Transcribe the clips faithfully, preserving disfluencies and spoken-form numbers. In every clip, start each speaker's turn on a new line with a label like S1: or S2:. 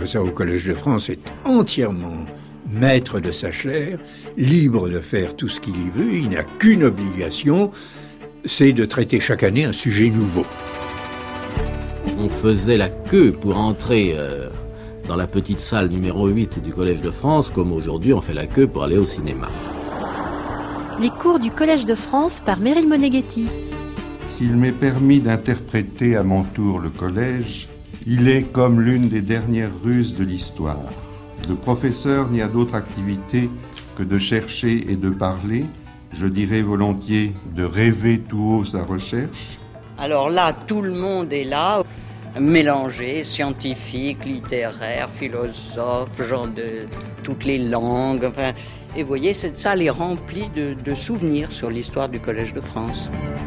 S1: professeur au Collège de France est entièrement maître de sa chaire, libre de faire tout ce qu'il y veut. Il n'a qu'une obligation, c'est de traiter chaque année un sujet nouveau.
S2: On faisait la queue pour entrer euh, dans la petite salle numéro huit du Collège de France, comme aujourd'hui on fait la queue pour aller au cinéma.
S3: Les cours du Collège de France par Meryl Moneghetti.
S4: S'il m'est permis d'interpréter à mon tour le collège, il est comme l'une des dernières ruses de l'histoire. Le professeur n'y a d'autre activité que de chercher et de parler, je dirais volontiers de rêver tout haut sa recherche.
S5: Alors là, tout le monde est là, mélangé, scientifique, littéraire, philosophe, gens de toutes les langues. Enfin, et vous voyez, cette salle est remplie de, de souvenirs sur l'histoire du Collège de France.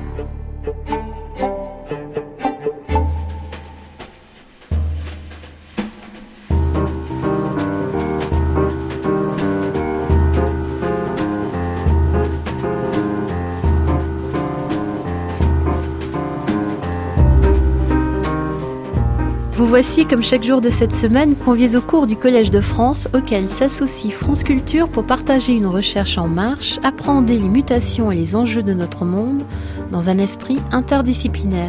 S3: Vous voici, comme chaque jour de cette semaine, conviés au cours du Collège de France, auquel s'associe France Culture pour partager une recherche en marche, appréhender les mutations et les enjeux de notre monde dans un esprit interdisciplinaire.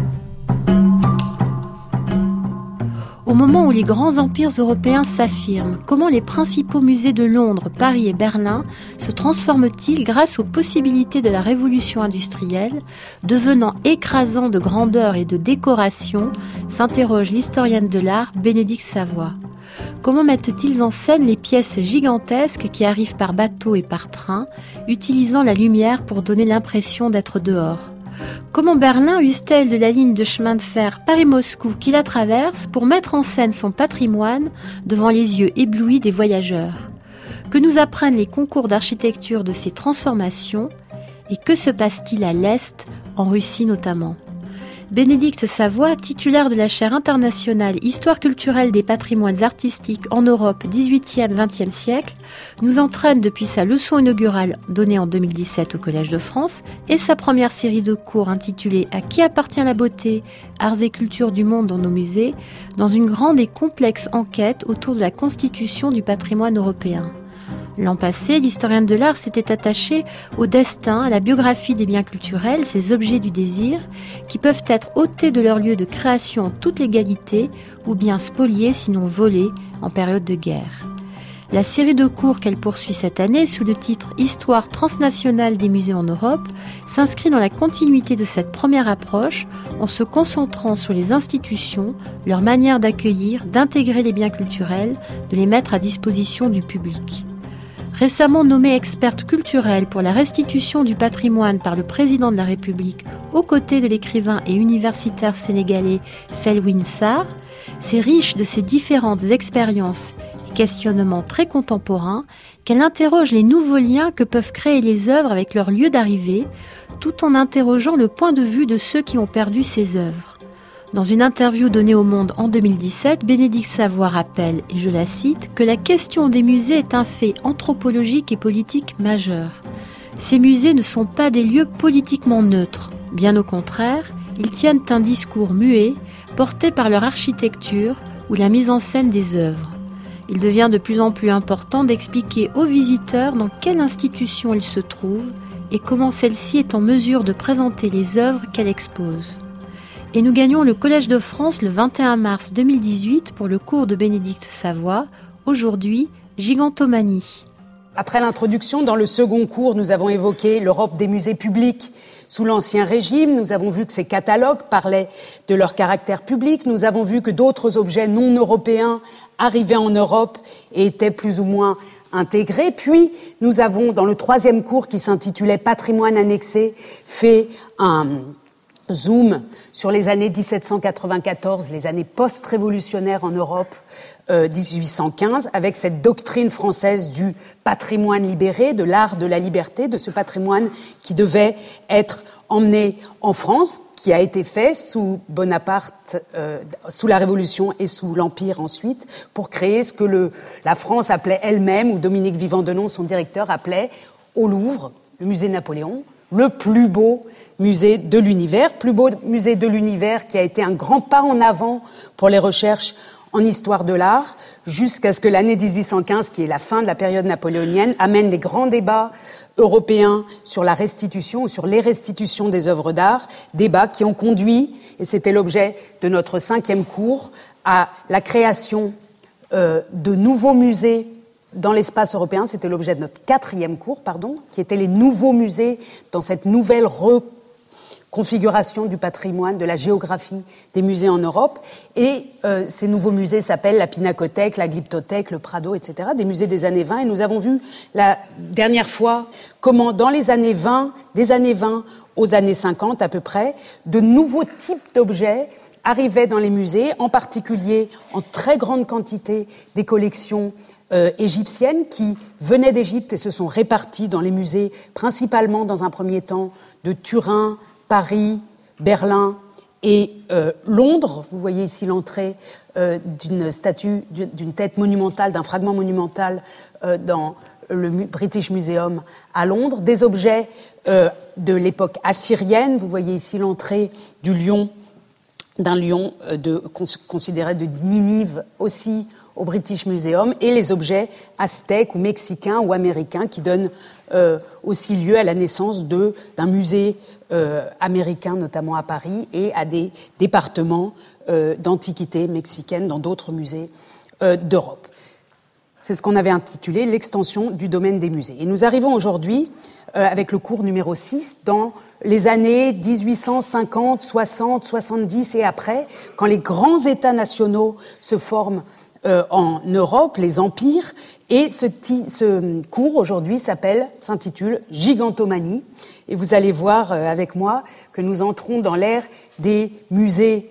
S3: Au moment où les grands empires européens s'affirment, comment les principaux musées de Londres, Paris et Berlin se transforment-ils grâce aux possibilités de la révolution industrielle, devenant écrasants de grandeur et de décoration, s'interroge l'historienne de l'art Bénédicte Savoie. Comment mettent-ils en scène les pièces gigantesques qui arrivent par bateau et par train, utilisant la lumière pour donner l'impression d'être dehors ? Comment Berlin use-t-elle de la ligne de chemin de fer Paris-Moscou qui la traverse pour mettre en scène son patrimoine devant les yeux éblouis des voyageurs ? Que nous apprennent les concours d'architecture de ces transformations et que se passe-t-il à l'Est, en Russie notamment ? Bénédicte Savoie, titulaire de la chaire internationale Histoire culturelle des patrimoines artistiques en Europe dix-huitième vingtième siècle, nous entraîne depuis sa leçon inaugurale donnée en deux mille dix-sept au Collège de France et sa première série de cours intitulée « À qui appartient la beauté ? Arts et cultures du monde dans nos musées ?» dans une grande et complexe enquête autour de la constitution du patrimoine européen. L'an passé, l'historienne de l'art s'était attachée au destin, à la biographie des biens culturels, ces objets du désir, qui peuvent être ôtés de leur lieu de création en toute légalité ou bien spoliés, sinon volés, en période de guerre. La série de cours qu'elle poursuit cette année, sous le titre « Histoire transnationale des musées en Europe », s'inscrit dans la continuité de cette première approche en se concentrant sur les institutions, leur manière d'accueillir, d'intégrer les biens culturels, de les mettre à disposition du public. Récemment nommée experte culturelle pour la restitution du patrimoine par le président de la République, aux côtés de l'écrivain et universitaire sénégalais Felwine Sarr, c'est riche de ses différentes expériences et questionnements très contemporains qu'elle interroge les nouveaux liens que peuvent créer les œuvres avec leur lieu d'arrivée, tout en interrogeant le point de vue de ceux qui ont perdu ces œuvres. Dans une interview donnée au Monde en deux mille dix-sept, Bénédicte Savoie rappelle, et je la cite, que la question des musées est un fait anthropologique et politique majeur. Ces musées ne sont pas des lieux politiquement neutres. Bien au contraire, ils tiennent un discours muet, porté par leur architecture ou la mise en scène des œuvres. Il devient de plus en plus important d'expliquer aux visiteurs dans quelle institution ils se trouvent et comment celle-ci est en mesure de présenter les œuvres qu'elle expose. Et nous gagnons le Collège de France le vingt et un mars deux mille dix-huit pour le cours de Bénédicte Savoie, aujourd'hui Gigantomanie.
S6: Après l'introduction, dans le second cours, nous avons évoqué l'Europe des musées publics. Sous l'Ancien Régime, nous avons vu que ces catalogues parlaient de leur caractère public. Nous avons vu que d'autres objets non européens arrivaient en Europe et étaient plus ou moins intégrés. Puis, nous avons, dans le troisième cours qui s'intitulait « Patrimoine annexé », fait un zoom sur les années dix-sept cent quatre-vingt-quatorze, les années post-révolutionnaires en Europe, euh, dix-huit cent quinze, avec cette doctrine française du patrimoine libéré, de l'art de la liberté, de ce patrimoine qui devait être emmené en France, qui a été fait sous Bonaparte, euh, sous la Révolution et sous l'Empire ensuite, pour créer ce que le, la France appelait elle-même, ou Dominique Vivant-Denon, son directeur, appelait au Louvre, le musée Napoléon, le plus beau musée de l'univers, plus beau musée de l'univers qui a été un grand pas en avant pour les recherches en histoire de l'art, jusqu'à ce que l'année dix-huit cent quinze, qui est la fin de la période napoléonienne, amène des grands débats européens sur la restitution ou sur les restitutions des œuvres d'art, débats qui ont conduit, et c'était l'objet de notre cinquième cours, à la création euh, de nouveaux musées dans l'espace européen. C'était l'objet de notre quatrième cours, pardon, qui étaient les nouveaux musées dans cette nouvelle reconfiguration du patrimoine, de la géographie des musées en Europe. Et euh, ces nouveaux musées s'appellent la Pinacothèque, la Glyptothèque, le Prado, et cetera, des musées des années vingt. Et nous avons vu la dernière fois comment, dans les années vingt, des années vingt aux années cinquante à peu près, de nouveaux types d'objets arrivaient dans les musées, en particulier en très grande quantité des collections Euh, égyptiennes qui venaient d'Égypte et se sont réparties dans les musées, principalement dans un premier temps de Turin, Paris, Berlin et euh, Londres. Vous voyez ici l'entrée euh, d'une statue, d'une tête monumentale, d'un fragment monumental euh, dans le British Museum à Londres. Des objets euh, de l'époque assyrienne. Vous voyez ici l'entrée du lion, d'un lion euh, de, considéré de Ninive aussi, au British Museum, et les objets aztèques ou mexicains ou américains qui donnent euh, aussi lieu à la naissance de, d'un musée euh, américain, notamment à Paris, et à des départements euh, d'antiquités mexicaines dans d'autres musées euh, d'Europe. C'est ce qu'on avait intitulé l'extension du domaine des musées. Et nous arrivons aujourd'hui, euh, avec le cours numéro six, dans les années dix-huit cent cinquante, soixante, soixante-dix et après, quand les grands États nationaux se forment Euh, en Europe, les empires, et ce, t- ce cours aujourd'hui s'appelle, s'intitule Gigantomanie, et vous allez voir euh, avec moi que nous entrons dans l'ère des musées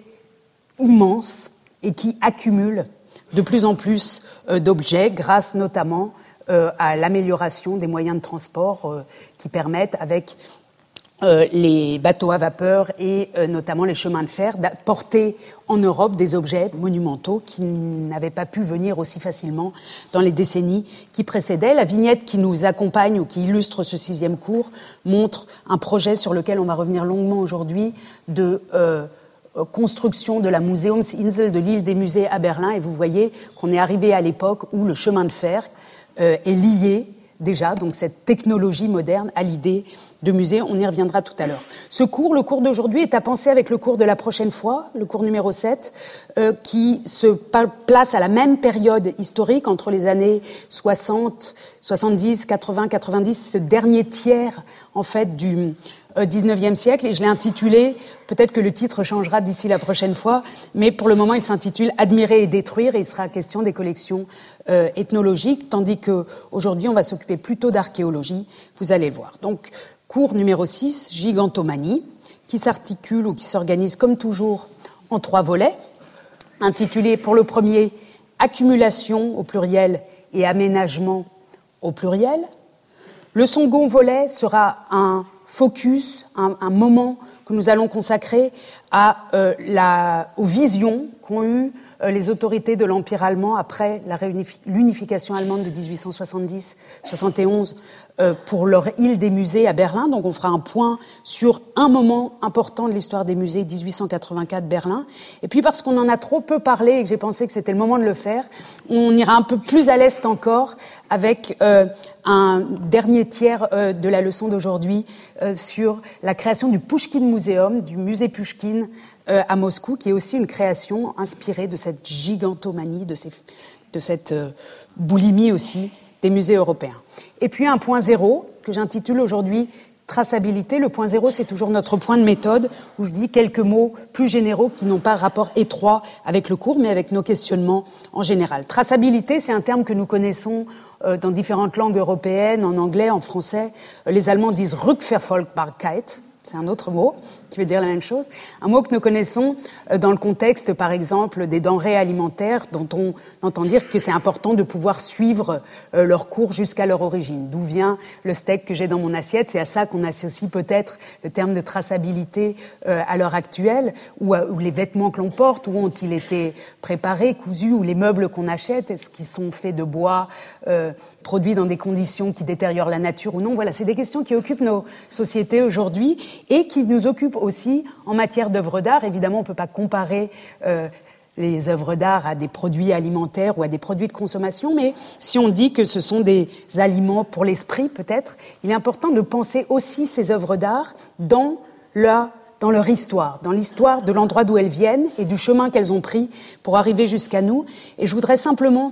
S6: immenses et qui accumulent de plus en plus euh, d'objets, grâce notamment euh, à l'amélioration des moyens de transport euh, qui permettent, avec Euh, les bateaux à vapeur et euh, notamment les chemins de fer, d'apporter en Europe des objets monumentaux qui n'avaient pas pu venir aussi facilement dans les décennies qui précédaient. La vignette qui nous accompagne ou qui illustre ce sixième cours montre un projet sur lequel on va revenir longuement aujourd'hui de euh, construction de la Museumsinsel, de l'île des musées à Berlin, et vous voyez qu'on est arrivé à l'époque où le chemin de fer euh, est lié déjà, donc cette technologie moderne, à l'idée de musée. On y reviendra tout à l'heure. Ce cours, le cours d'aujourd'hui, est à penser avec le cours de la prochaine fois, le cours numéro sept, euh, qui se place à la même période historique, entre les années soixante, soixante-dix, quatre-vingts, quatre-vingt-dix, ce dernier tiers, en fait, du euh, dix-neuvième siècle, et je l'ai intitulé, peut-être que le titre changera d'ici la prochaine fois, mais pour le moment, il s'intitule « Admirer et détruire », et il sera question des collections euh, ethnologiques, tandis qu'aujourd'hui, on va s'occuper plutôt d'archéologie, vous allez le voir. Donc, cours numéro six, Gigantomanie, qui s'articule ou qui s'organise comme toujours en trois volets, intitulé pour le premier « Accumulation » au pluriel et « Aménagement » au pluriel. Le second volet sera un focus, un, un moment que nous allons consacrer à, euh, la, aux visions qu'ont eues euh, les autorités de l'Empire allemand après la réunifi- l'unification allemande de dix-huit cent soixante-dix soixante et onze euh, pour leur île des musées à Berlin. Donc on fera un point sur un moment important de l'histoire des musées, dix-huit cent quatre-vingt-quatre Berlin. Et puis parce qu'on en a trop peu parlé et que j'ai pensé que c'était le moment de le faire, on ira un peu plus à l'est encore avec euh, un dernier tiers euh, de la leçon d'aujourd'hui euh, sur la création du Pushkin Museum, du musée Pushkin euh, à Moscou, qui est aussi une création inspirée de cette gigantomanie, de, ces, de cette euh, boulimie aussi des musées européens. Et puis un point zéro que j'intitule aujourd'hui traçabilité. Le point zéro, c'est toujours notre point de méthode où je dis quelques mots plus généraux qui n'ont pas rapport étroit avec le cours, mais avec nos questionnements en général. Traçabilité, c'est un terme que nous connaissons euh, dans différentes langues européennes, en anglais, en français. Euh, les Allemands disent Rückverfolgbarkeit. C'est un autre mot qui veut dire la même chose. Un mot que nous connaissons dans le contexte, par exemple, des denrées alimentaires, dont on entend dire que c'est important de pouvoir suivre euh, leur cours jusqu'à leur origine. D'où vient le steak que j'ai dans mon assiette? C'est à ça qu'on associe peut-être le terme de traçabilité euh, à l'heure actuelle, ou, à, ou les vêtements que l'on porte, où ont-ils été préparés, cousus, ou les meubles qu'on achète, est-ce qu'ils sont faits de bois, euh, produits dans des conditions qui détériorent la nature ou non? Voilà, c'est des questions qui occupent nos sociétés aujourd'hui et qui nous occupent aussi en matière d'œuvres d'art. Évidemment, on ne peut pas comparer euh, les œuvres d'art à des produits alimentaires ou à des produits de consommation, mais si on dit que ce sont des aliments pour l'esprit, peut-être, il est important de penser aussi ces œuvres d'art dans leur, dans leur histoire, dans l'histoire de l'endroit d'où elles viennent et du chemin qu'elles ont pris pour arriver jusqu'à nous. Et je voudrais simplement,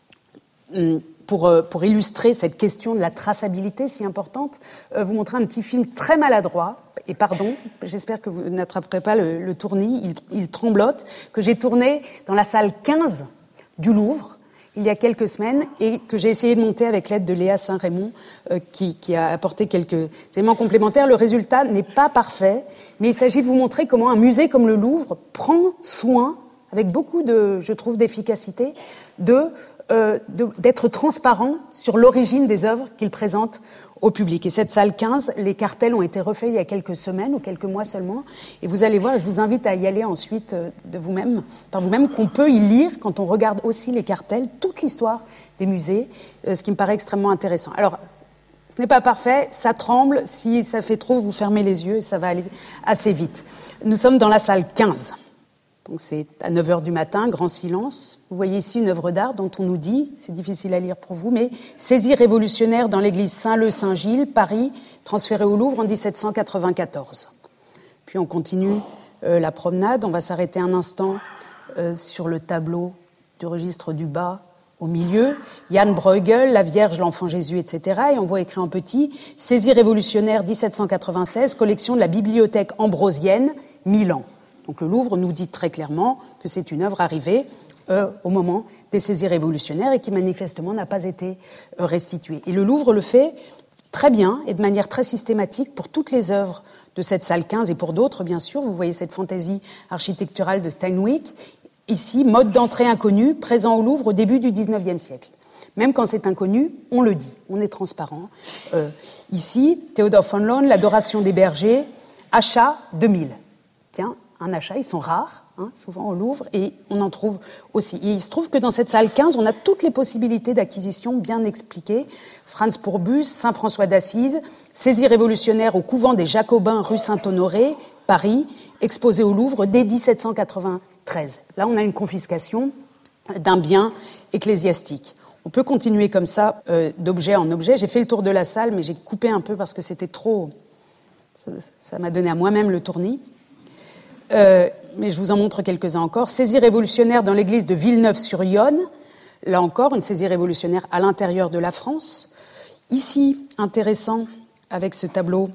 S6: pour, pour illustrer cette question de la traçabilité si importante, vous montrer un petit film très maladroit. Et pardon, j'espère que vous n'attraperez pas le, le tournis, il, il tremblote, que j'ai tourné dans la salle quinze du Louvre, il y a quelques semaines, et que j'ai essayé de monter avec l'aide de Léa Saint-Raymond, euh, qui, qui a apporté quelques éléments complémentaires. Le résultat n'est pas parfait, mais il s'agit de vous montrer comment un musée comme le Louvre prend soin, avec beaucoup de, je trouve, d'efficacité, de, euh, de, d'être transparent sur l'origine des œuvres qu'il présente au public. Et cette salle quinze, les cartels ont été refaits il y a quelques semaines ou quelques mois seulement. Et vous allez voir, je vous invite à y aller ensuite de vous-même, par vous-même, qu'on peut y lire, quand on regarde aussi les cartels, toute l'histoire des musées, ce qui me paraît extrêmement intéressant. Alors, ce n'est pas parfait, ça tremble. Si ça fait trop, vous fermez les yeux et ça va aller assez vite. Nous sommes dans la salle quinze. Donc c'est à neuf heures du matin, grand silence. Vous voyez ici une œuvre d'art dont on nous dit, c'est difficile à lire pour vous, mais saisie révolutionnaire dans l'église Saint-Leu-Saint-Gilles, Paris, transférée au Louvre en dix-sept cent quatre-vingt-quatorze. Puis on continue euh, la promenade, on va s'arrêter un instant euh, sur le tableau du registre du bas au milieu, Jan Bruegel, la Vierge, l'Enfant Jésus, et cetera. Et on voit écrit en petit, saisie révolutionnaire dix-sept cent quatre-vingt-seize, collection de la bibliothèque ambrosienne, Milan. Donc le Louvre nous dit très clairement que c'est une œuvre arrivée euh, au moment des saisies révolutionnaires et qui manifestement n'a pas été euh, restituée. Et le Louvre le fait très bien et de manière très systématique pour toutes les œuvres de cette salle quinze et pour d'autres, bien sûr. Vous voyez cette fantaisie architecturale de Steinweg. Ici, mode d'entrée inconnu, présent au Louvre au début du dix-neuvième siècle. Même quand c'est inconnu, on le dit, on est transparent. Euh, ici, Théodore von Loen, l'adoration des bergers, achat deux mille. Tiens, un achat, ils sont rares, hein, souvent au Louvre, et on en trouve aussi. Et il se trouve que dans cette salle quinze, on a toutes les possibilités d'acquisition bien expliquées. Franz Pourbus, Saint-François d'Assise, saisie révolutionnaire au couvent des Jacobins rue Saint-Honoré, Paris, exposé au Louvre dès dix-sept cent quatre-vingt-treize. Là, on a une confiscation d'un bien ecclésiastique. On peut continuer comme ça, euh, d'objet en objet. J'ai fait le tour de la salle, mais j'ai coupé un peu parce que c'était trop... Ça, ça m'a donné à moi-même le tournis. Euh, mais je vous en montre quelques-uns encore. Saisie révolutionnaire dans l'église de Villeneuve-sur-Yonne. Là encore, une saisie révolutionnaire à l'intérieur de la France. Ici, intéressant, avec ce tableau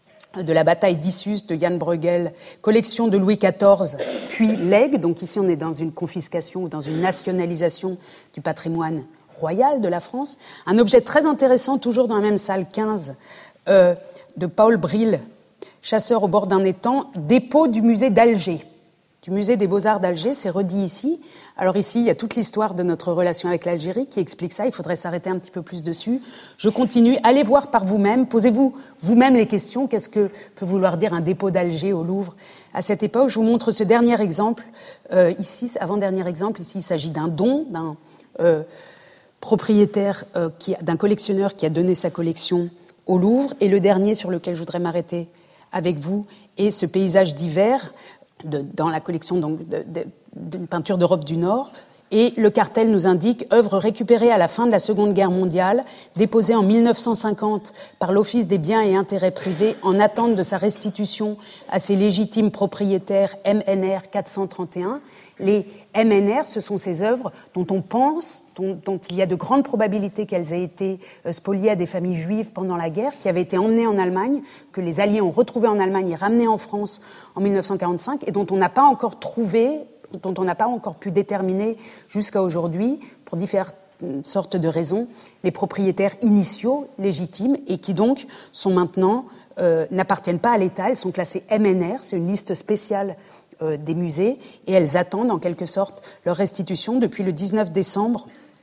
S6: de la bataille d'Issus de Jan Bruegel, collection de Louis quatorze, puis legs. Donc ici, on est dans une confiscation ou dans une nationalisation du patrimoine royal de la France. Un objet très intéressant, toujours dans la même salle quinze, euh, de Paul Bril, chasseur au bord d'un étang, dépôt du musée d'Alger, du musée des Beaux-Arts d'Alger, c'est redit ici. Alors ici, il y a toute l'histoire de notre relation avec l'Algérie qui explique ça, il faudrait s'arrêter un petit peu plus dessus. Je continue, allez voir par vous-même, posez-vous vous-même les questions, qu'est-ce que peut vouloir dire un dépôt d'Alger au Louvre à cette époque. Je vous montre ce dernier exemple, euh, ici, avant-dernier exemple, ici il s'agit d'un don, d'un euh, propriétaire, euh, qui, d'un collectionneur qui a donné sa collection au Louvre, et le dernier sur lequel je voudrais m'arrêter avec vous, et ce paysage d'hiver de, dans la collection donc, de, de, d'une peinture d'Europe du Nord. Et le cartel nous indique « œuvre récupérée à la fin de la Seconde Guerre mondiale, déposée en mille neuf cent cinquante par l'Office des biens et intérêts privés en attente de sa restitution à ses légitimes propriétaires M N R quatre cent trente et un ». Les M N R, ce sont ces œuvres dont on pense, dont, dont il y a de grandes probabilités qu'elles aient été spoliées à des familles juives pendant la guerre, qui avaient été emmenées en Allemagne, que les Alliés ont retrouvées en Allemagne et ramenées en France en mille neuf cent quarante-cinq, et dont on n'a pas encore trouvé, dont on n'a pas encore pu déterminer jusqu'à aujourd'hui, pour différentes sortes de raisons, les propriétaires initiaux, légitimes, et qui donc sont maintenant, euh, n'appartiennent pas à l'État, elles sont classées M N R, c'est une liste spéciale euh, des musées, et elles attendent en quelque sorte leur restitution. Depuis le dix-neuf décembre,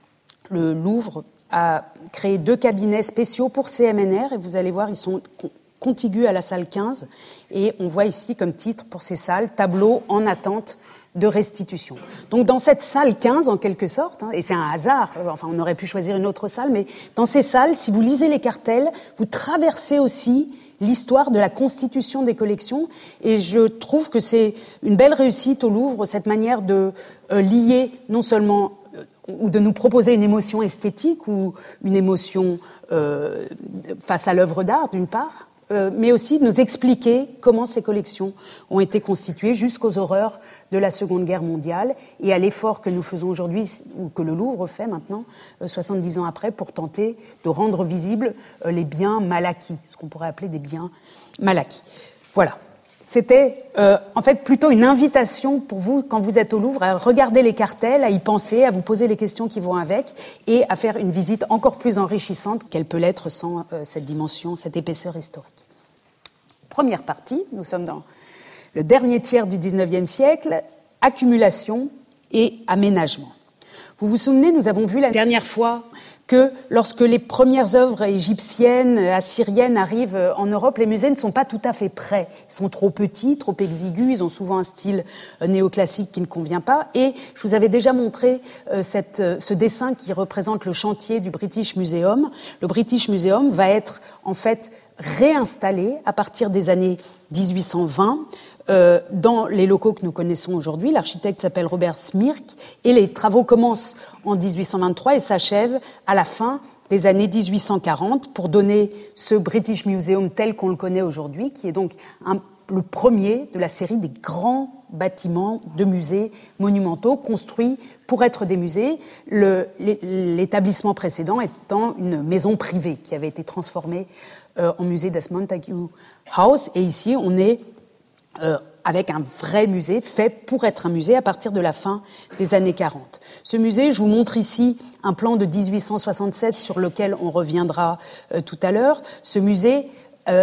S6: le Louvre a créé deux cabinets spéciaux pour ces M N R, et vous allez voir, ils sont contigus à la salle quinze, et on voit ici comme titre pour ces salles, tableau en attente de restitution. Donc dans cette salle quinze, en quelque sorte, hein, et c'est un hasard, enfin on aurait pu choisir une autre salle, mais dans ces salles, si vous lisez les cartels, vous traversez aussi l'histoire de la constitution des collections. Et je trouve que c'est une belle réussite au Louvre, cette manière de euh, lier non seulement euh, ou de nous proposer une émotion esthétique ou une émotion euh, face à l'œuvre d'art, d'une part, euh, mais aussi de nous expliquer comment ces collections ont été constituées jusqu'aux horreurs de la Seconde Guerre mondiale et à l'effort que nous faisons aujourd'hui, ou que le Louvre fait maintenant, euh, soixante-dix ans après, pour tenter de rendre visibles euh, les biens mal acquis, ce qu'on pourrait appeler des biens mal acquis. Voilà. C'était euh, en fait plutôt une invitation pour vous, quand vous êtes au Louvre, à regarder les cartels, à y penser, à vous poser les questions qui vont avec et à faire une visite encore plus enrichissante qu'elle peut l'être sans euh, cette dimension, cette épaisseur historique. Première partie, nous sommes dans le dernier tiers du dix-neuvième siècle, accumulation et aménagement. Vous vous souvenez, nous avons vu la dernière fois que lorsque les premières œuvres égyptiennes, assyriennes arrivent en Europe, les musées ne sont pas tout à fait prêts. Ils sont trop petits, trop exigus, ils ont souvent un style néoclassique qui ne convient pas. Et je vous avais déjà montré euh, cette, ce dessin qui représente le chantier du British Museum. Le British Museum va être en fait réinstallé à partir des années dix-huit cent vingt euh, dans les locaux que nous connaissons aujourd'hui. L'architecte s'appelle Robert Smirk et les travaux commencent en dix-huit cent vingt-trois et s'achèvent à la fin des années dix-huit cent quarante pour donner ce British Museum tel qu'on le connaît aujourd'hui, qui est donc un, le premier de la série des grands bâtiments de musées monumentaux construits pour être des musées, le, l'établissement précédent étant une maison privée qui avait été transformée euh, en musée des Montague House. Et ici, on est euh, avec un vrai musée fait pour être un musée à partir de la fin des années quarante. Ce musée, je vous montre ici un plan de dix-huit cent soixante-sept sur lequel on reviendra euh, tout à l'heure. Ce musée euh,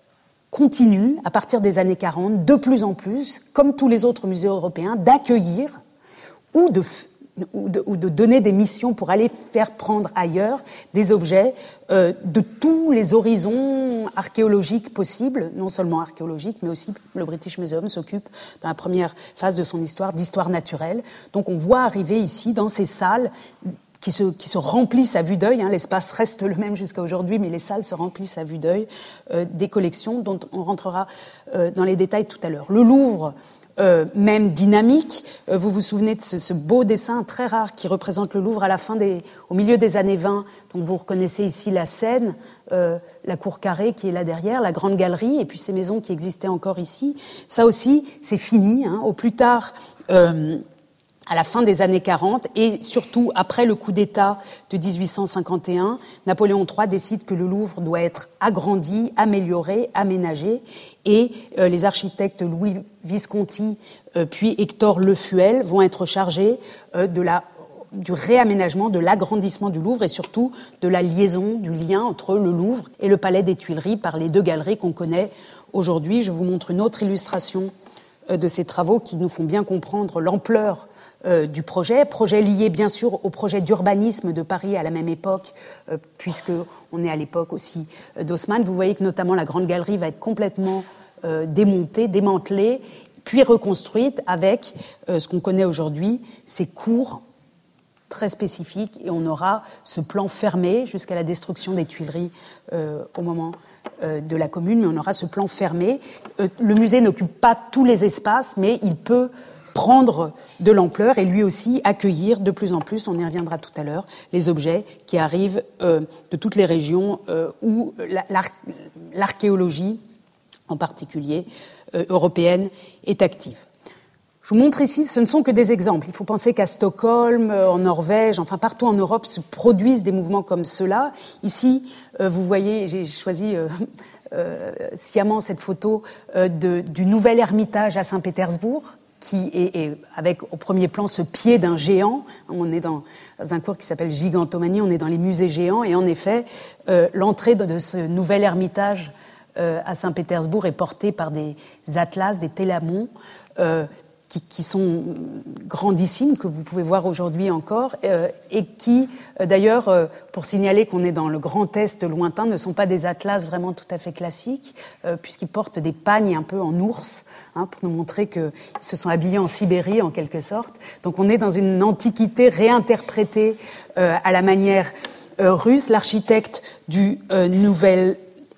S6: continue, à partir des années quarante, de plus en plus, comme tous les autres musées européens, d'accueillir ou de, ou de, ou de donner des missions pour aller faire prendre ailleurs des objets euh, de tous les horizons archéologiques possibles, non seulement archéologiques, mais aussi le British Museum s'occupe, dans la première phase de son histoire, d'histoire naturelle. Donc on voit arriver ici, dans ces salles, Qui se, qui se remplissent à vue d'œil, hein, l'espace reste le même jusqu'à aujourd'hui, mais les salles se remplissent à vue d'œil, euh, des collections dont on rentrera euh, dans les détails tout à l'heure. Le Louvre, euh, même dynamique, euh, vous vous souvenez de ce, ce beau dessin très rare qui représente le Louvre à la fin des, au milieu des années vingt, donc vous reconnaissez ici la Seine, euh, la cour carrée qui est là derrière, la grande galerie, et puis ces maisons qui existaient encore ici. Ça aussi, c'est fini, hein, au plus tard... Euh, à la fin des années quarante, et surtout après le coup d'État de dix-huit cent cinquante et un, Napoléon trois décide que le Louvre doit être agrandi, amélioré, aménagé, et euh, les architectes Louis Visconti euh, puis Hector Le Fuel vont être chargés euh, de la, du réaménagement, de l'agrandissement du Louvre, et surtout de la liaison, du lien entre le Louvre et le Palais des Tuileries par les deux galeries qu'on connaît aujourd'hui. Je vous montre une autre illustration euh, de ces travaux qui nous font bien comprendre l'ampleur Euh, du projet, projet lié bien sûr au projet d'urbanisme de Paris à la même époque, euh, puisqu'on est à l'époque aussi euh, d'Haussmann. Vous voyez que notamment la Grande Galerie va être complètement euh, démontée, démantelée, puis reconstruite avec euh, ce qu'on connaît aujourd'hui, ces cours très spécifiques, et on aura ce plan fermé jusqu'à la destruction des Tuileries euh, au moment euh, de la Commune, mais on aura ce plan fermé. Euh, le musée n'occupe pas tous les espaces, mais il peut prendre de l'ampleur et lui aussi accueillir de plus en plus, on y reviendra tout à l'heure, les objets qui arrivent euh, de toutes les régions euh, où la, l'ar- l'archéologie, en particulier euh, européenne, est active. Je vous montre ici, ce ne sont que des exemples. Il faut penser qu'à Stockholm, en Norvège, enfin partout en Europe, se produisent des mouvements comme cela. Ici, euh, vous voyez, j'ai choisi euh, euh, sciemment cette photo euh, de, du nouvel Ermitage à Saint-Pétersbourg, qui est, est avec au premier plan ce pied d'un géant. On est dans un cours qui s'appelle Gigantomanie, on est dans les musées géants, et en effet, euh, l'entrée de, de ce nouvel Ermitage euh, à Saint-Pétersbourg est portée par des atlas, des télamons, euh, qui, qui sont grandissimes, que vous pouvez voir aujourd'hui encore, euh, et qui, euh, d'ailleurs, euh, pour signaler qu'on est dans le Grand Est lointain, ne sont pas des atlas vraiment tout à fait classiques, euh, puisqu'ils portent des pagnes un peu en ours, hein, pour nous montrer qu'ils se sont habillés en Sibérie, en quelque sorte. Donc on est dans une antiquité réinterprétée euh, à la manière euh, russe. L'architecte du euh, nouvel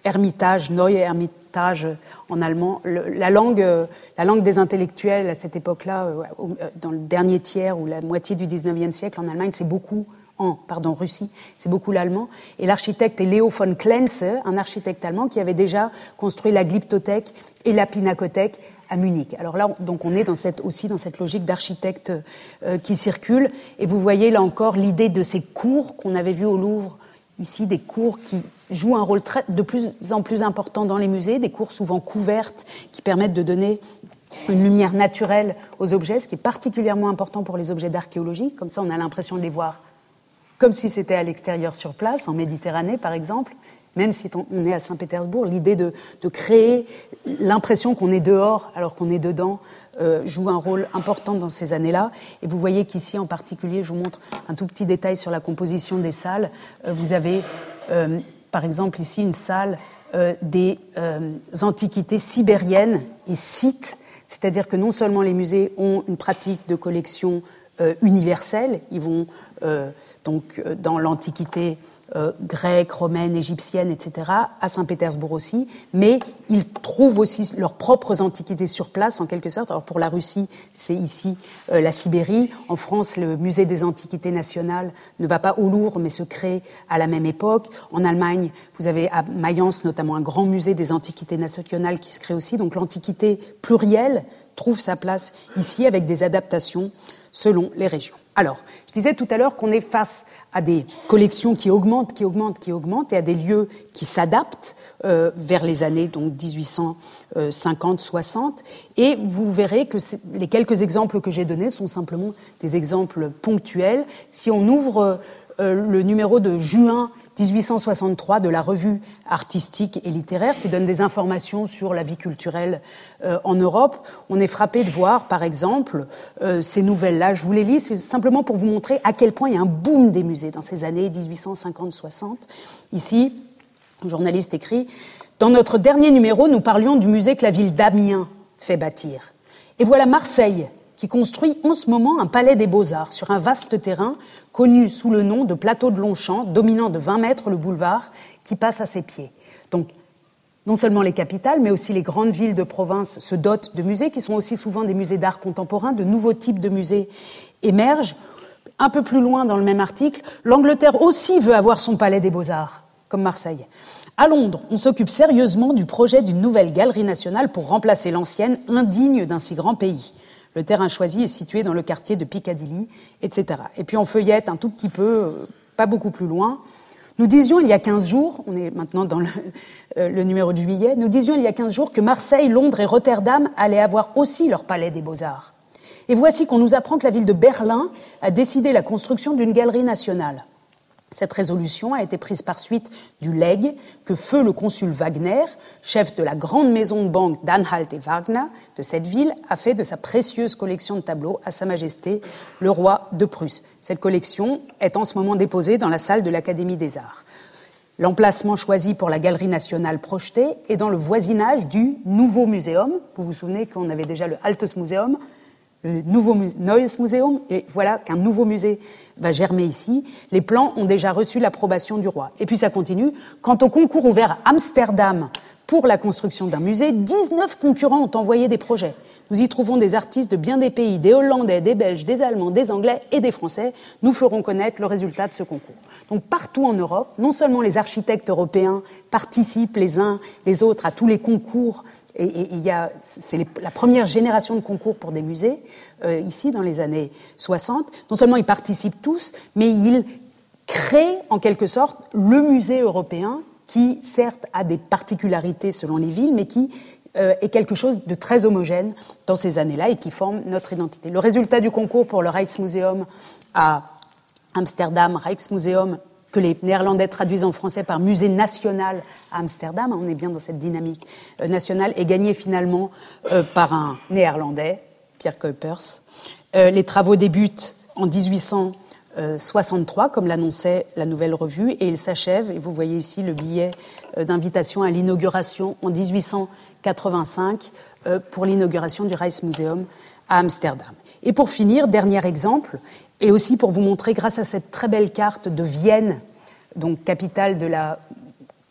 S6: Ermitage, Neue Ermitage en allemand. Le, la, langue, euh, la langue des intellectuels à cette époque-là, euh, dans le dernier tiers ou la moitié du dix-neuvième siècle en Allemagne, c'est beaucoup, en pardon, Russie, c'est beaucoup l'allemand. Et l'architecte est Leo von Klenze, un architecte allemand qui avait déjà construit la Glyptothèque et la Pinakothèque à Munich. Alors là, donc on est dans cette, aussi dans cette logique d'architecte euh, qui circule. Et vous voyez là encore l'idée de ces cours qu'on avait vus au Louvre, ici des cours qui jouent un rôle très, de plus en plus important dans les musées, des cours souvent couvertes qui permettent de donner une lumière naturelle aux objets, ce qui est particulièrement important pour les objets d'archéologie. Comme ça, on a l'impression de les voir comme si c'était à l'extérieur sur place, en Méditerranée par exemple, même si on est à Saint-Pétersbourg. L'idée de, de créer l'impression qu'on est dehors alors qu'on est dedans euh, joue un rôle important dans ces années-là. Et vous voyez qu'ici en particulier, je vous montre un tout petit détail sur la composition des salles. Euh, vous avez euh, par exemple ici une salle euh, des euh, antiquités sibériennes et scythes, c'est-à-dire que non seulement les musées ont une pratique de collection euh, universelle, ils vont euh, donc euh, dans l'Antiquité euh, grecque, romaine, égyptienne, et cetera, à Saint-Pétersbourg aussi, mais ils trouvent aussi leurs propres antiquités sur place, en quelque sorte. Alors pour la Russie, c'est ici euh, la Sibérie. En France, le musée des Antiquités nationales ne va pas au Louvre, mais se crée à la même époque. En Allemagne, vous avez à Mayence notamment un grand musée des Antiquités nationales qui se crée aussi. Donc l'antiquité plurielle trouve sa place ici avec des adaptations selon les régions. Alors, je disais tout à l'heure qu'on est face à des collections qui augmentent, qui augmentent, qui augmentent, et à des lieux qui s'adaptent euh, vers les années donc dix-huit cent cinquante soixante. Et vous verrez que les quelques exemples que j'ai donnés sont simplement des exemples ponctuels. Si on ouvre euh, le numéro de juin dix-huit cent soixante-trois de la revue artistique et littéraire qui donne des informations sur la vie culturelle euh, en Europe, on est frappé de voir, par exemple, euh, ces nouvelles-là. Je vous les lis, c'est simplement pour vous montrer à quel point il y a un boom des musées dans ces années dix-huit cent cinquante soixante. Ici, un journaliste écrit « Dans notre dernier numéro, nous parlions du musée que la ville d'Amiens fait bâtir. Et voilà Marseille, qui construit en ce moment un palais des Beaux-Arts sur un vaste terrain connu sous le nom de plateau de Longchamp, dominant de vingt mètres le boulevard qui passe à ses pieds. » Donc, non seulement les capitales, mais aussi les grandes villes de province se dotent de musées, qui sont aussi souvent des musées d'art contemporain. De nouveaux types de musées émergent. Un peu plus loin dans le même article, l'Angleterre aussi veut avoir son palais des Beaux-Arts, comme Marseille. À Londres, on s'occupe sérieusement du projet d'une nouvelle galerie nationale pour remplacer l'ancienne, indigne d'un si grand pays. Le terrain choisi est situé dans le quartier de Piccadilly, et cetera. Et puis on feuillette un tout petit peu, pas beaucoup plus loin. Nous disions il y a quinze jours, on est maintenant dans le, euh, le numéro de juillet, nous disions il y a quinze jours que Marseille, Londres et Rotterdam allaient avoir aussi leur palais des Beaux-Arts. Et voici qu'on nous apprend que la ville de Berlin a décidé la construction d'une galerie nationale. Cette résolution a été prise par suite du legs que feu le consul Wagner, chef de la grande maison de banque d'Anhalt et Wagner de cette ville, a fait de sa précieuse collection de tableaux à Sa Majesté le roi de Prusse. Cette collection est en ce moment déposée dans la salle de l'Académie des Arts. L'emplacement choisi pour la Galerie nationale projetée est dans le voisinage du Nouveau Muséum. Vous vous souvenez qu'on avait déjà le Altes Museum, le nouveau Neues Museum, et voilà qu'un nouveau musée va germer ici. Les plans ont déjà reçu l'approbation du roi. Et puis ça continue. Quant au concours ouvert à Amsterdam pour la construction d'un musée, dix-neuf concurrents ont envoyé des projets. Nous y trouvons des artistes de bien des pays, des Hollandais, des Belges, des Allemands, des Anglais et des Français. Nous ferons connaître le résultat de ce concours. Donc partout en Europe, non seulement les architectes européens participent les uns les autres à tous les concours. Et il y a, c'est les, la première génération de concours pour des musées, euh, ici, dans les années soixante. Non seulement ils participent tous, mais ils créent, en quelque sorte, le musée européen, qui, certes, a des particularités selon les villes, mais qui euh, est quelque chose de très homogène dans ces années-là et qui forme notre identité. Le résultat du concours pour le Rijksmuseum à Amsterdam, Rijksmuseum, que les Néerlandais traduisent en français par musée national à Amsterdam, on est bien dans cette dynamique euh, nationale, est gagné finalement euh, par un Néerlandais, Pierre Kuipers. Euh, les travaux débutent en dix-huit cent soixante-trois, comme l'annonçait la Nouvelle Revue, et ils s'achèvent, et vous voyez ici le billet euh, d'invitation à l'inauguration en dix-huit cent quatre-vingt-cinq euh, pour l'inauguration du Rijksmuseum à Amsterdam. Et pour finir, dernier exemple, et aussi pour vous montrer, grâce à cette très belle carte de Vienne, donc capitale de la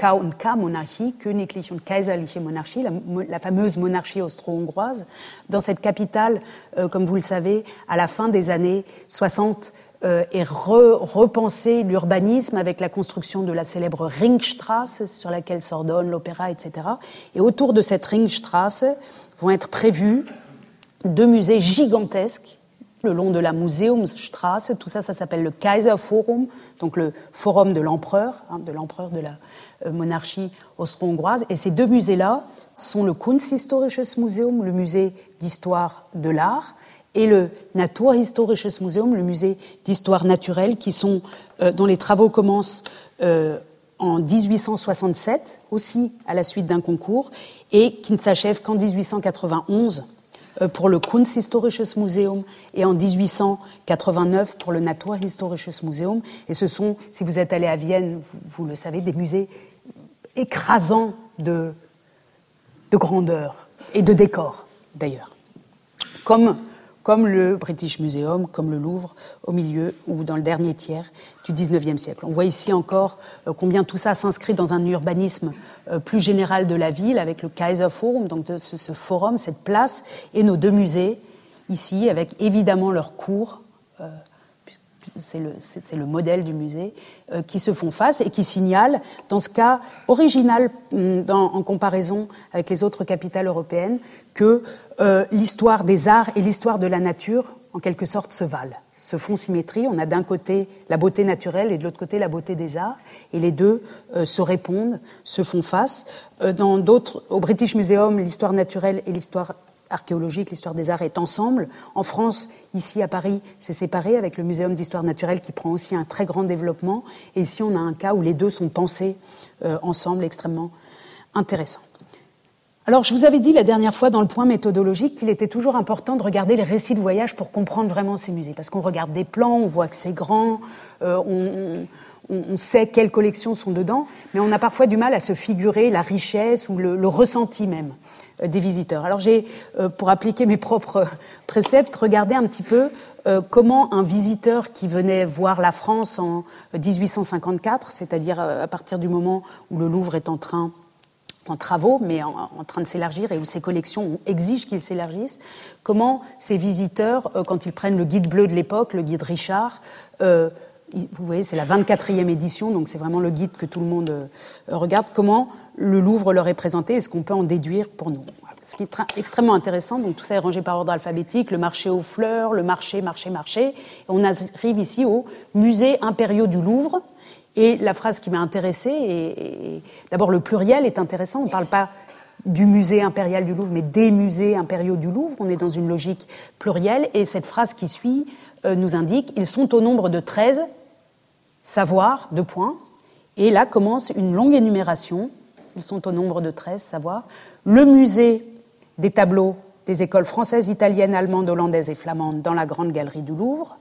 S6: K und K-Monarchie, Königliche und Kaiserliche Monarchie, la, la fameuse monarchie austro-hongroise, dans cette capitale, euh, comme vous le savez, à la fin des années soixante, euh, est re, repensé l'urbanisme avec la construction de la célèbre Ringstraße, sur laquelle s'ordonne l'opéra, et cetera. Et autour de cette Ringstraße vont être prévus deux musées gigantesques, le long de la Museumsstraße, tout ça, ça s'appelle le Kaiserforum, donc le forum de l'empereur, hein, de l'empereur de la euh, monarchie austro-hongroise. Et ces deux musées-là sont le Kunsthistorisches Museum, le musée d'histoire de l'art, et le Naturhistorisches Museum, le musée d'histoire naturelle, qui sont, euh, dont les travaux commencent euh, en dix-huit cent soixante-sept, aussi à la suite d'un concours, et qui ne s'achèvent qu'en dix-huit cent quatre-vingt-onze, pour le Kunsthistorisches Museum et en dix-huit cent quatre-vingt-neuf pour le Naturhistorisches Museum. Et ce sont, si vous êtes allé à Vienne, vous, vous le savez, des musées écrasants de, de grandeur et de décor, d'ailleurs. Comme, comme le British Museum, comme le Louvre, au milieu ou dans le dernier tiers du dix-neuvième siècle. On voit ici encore euh, combien tout ça s'inscrit dans un urbanisme euh, plus général de la ville, avec le Kaiserforum, donc de ce, ce forum, cette place, et nos deux musées, ici, avec évidemment leurs cours, euh, c'est, le, c'est, c'est le modèle du musée, euh, qui se font face et qui signalent, dans ce cas original dans, en comparaison avec les autres capitales européennes, que euh, l'histoire des arts et l'histoire de la nature, en quelque sorte, se valent, se font symétrie. On a d'un côté la beauté naturelle et de l'autre côté la beauté des arts, et les deux euh, se répondent, se font face. Euh, dans d'autres, au British Museum, l'histoire naturelle et l'histoire archéologique, l'histoire des arts est ensemble. En France, ici à Paris, c'est séparé avec le Muséum d'histoire naturelle qui prend aussi un très grand développement. Et ici, on a un cas où les deux sont pensés euh, ensemble, extrêmement intéressant. Alors, je vous avais dit la dernière fois dans le point méthodologique qu'il était toujours important de regarder les récits de voyage pour comprendre vraiment ces musées. Parce qu'on regarde des plans, on voit que c'est grand, euh, on, on, on sait quelles collections sont dedans, mais on a parfois du mal à se figurer la richesse ou le, le ressenti même euh, des visiteurs. Alors, j'ai, euh, pour appliquer mes propres préceptes, regardé un petit peu euh, comment un visiteur qui venait voir la France en dix-huit cent cinquante-quatre, c'est-à-dire euh, à partir du moment où le Louvre est en train en travaux, mais en, en train de s'élargir et où ces collections exigent qu'ils s'élargissent, comment ces visiteurs, euh, quand ils prennent le guide bleu de l'époque, le guide Richard, euh, vous voyez, c'est la vingt-quatrième édition, donc c'est vraiment le guide que tout le monde euh, regarde, comment le Louvre leur est présenté et ce qu'on peut en déduire pour nous. Ce qui est tra- extrêmement intéressant, donc tout ça est rangé par ordre alphabétique, le marché aux fleurs, le marché, marché, marché, et on arrive ici au musée impériaux du Louvre. Et la phrase qui m'a intéressée, et, et d'abord le pluriel est intéressant, on ne parle pas du musée impérial du Louvre, mais des musées impériaux du Louvre, on est dans une logique plurielle, et cette phrase qui suit euh, nous indique « Ils sont au nombre de treize, savoir, deux points », et là commence une longue énumération, ils sont au nombre de treize, savoir, le musée des tableaux des écoles françaises, italiennes, allemandes, hollandaises et flamandes dans la grande galerie du Louvre,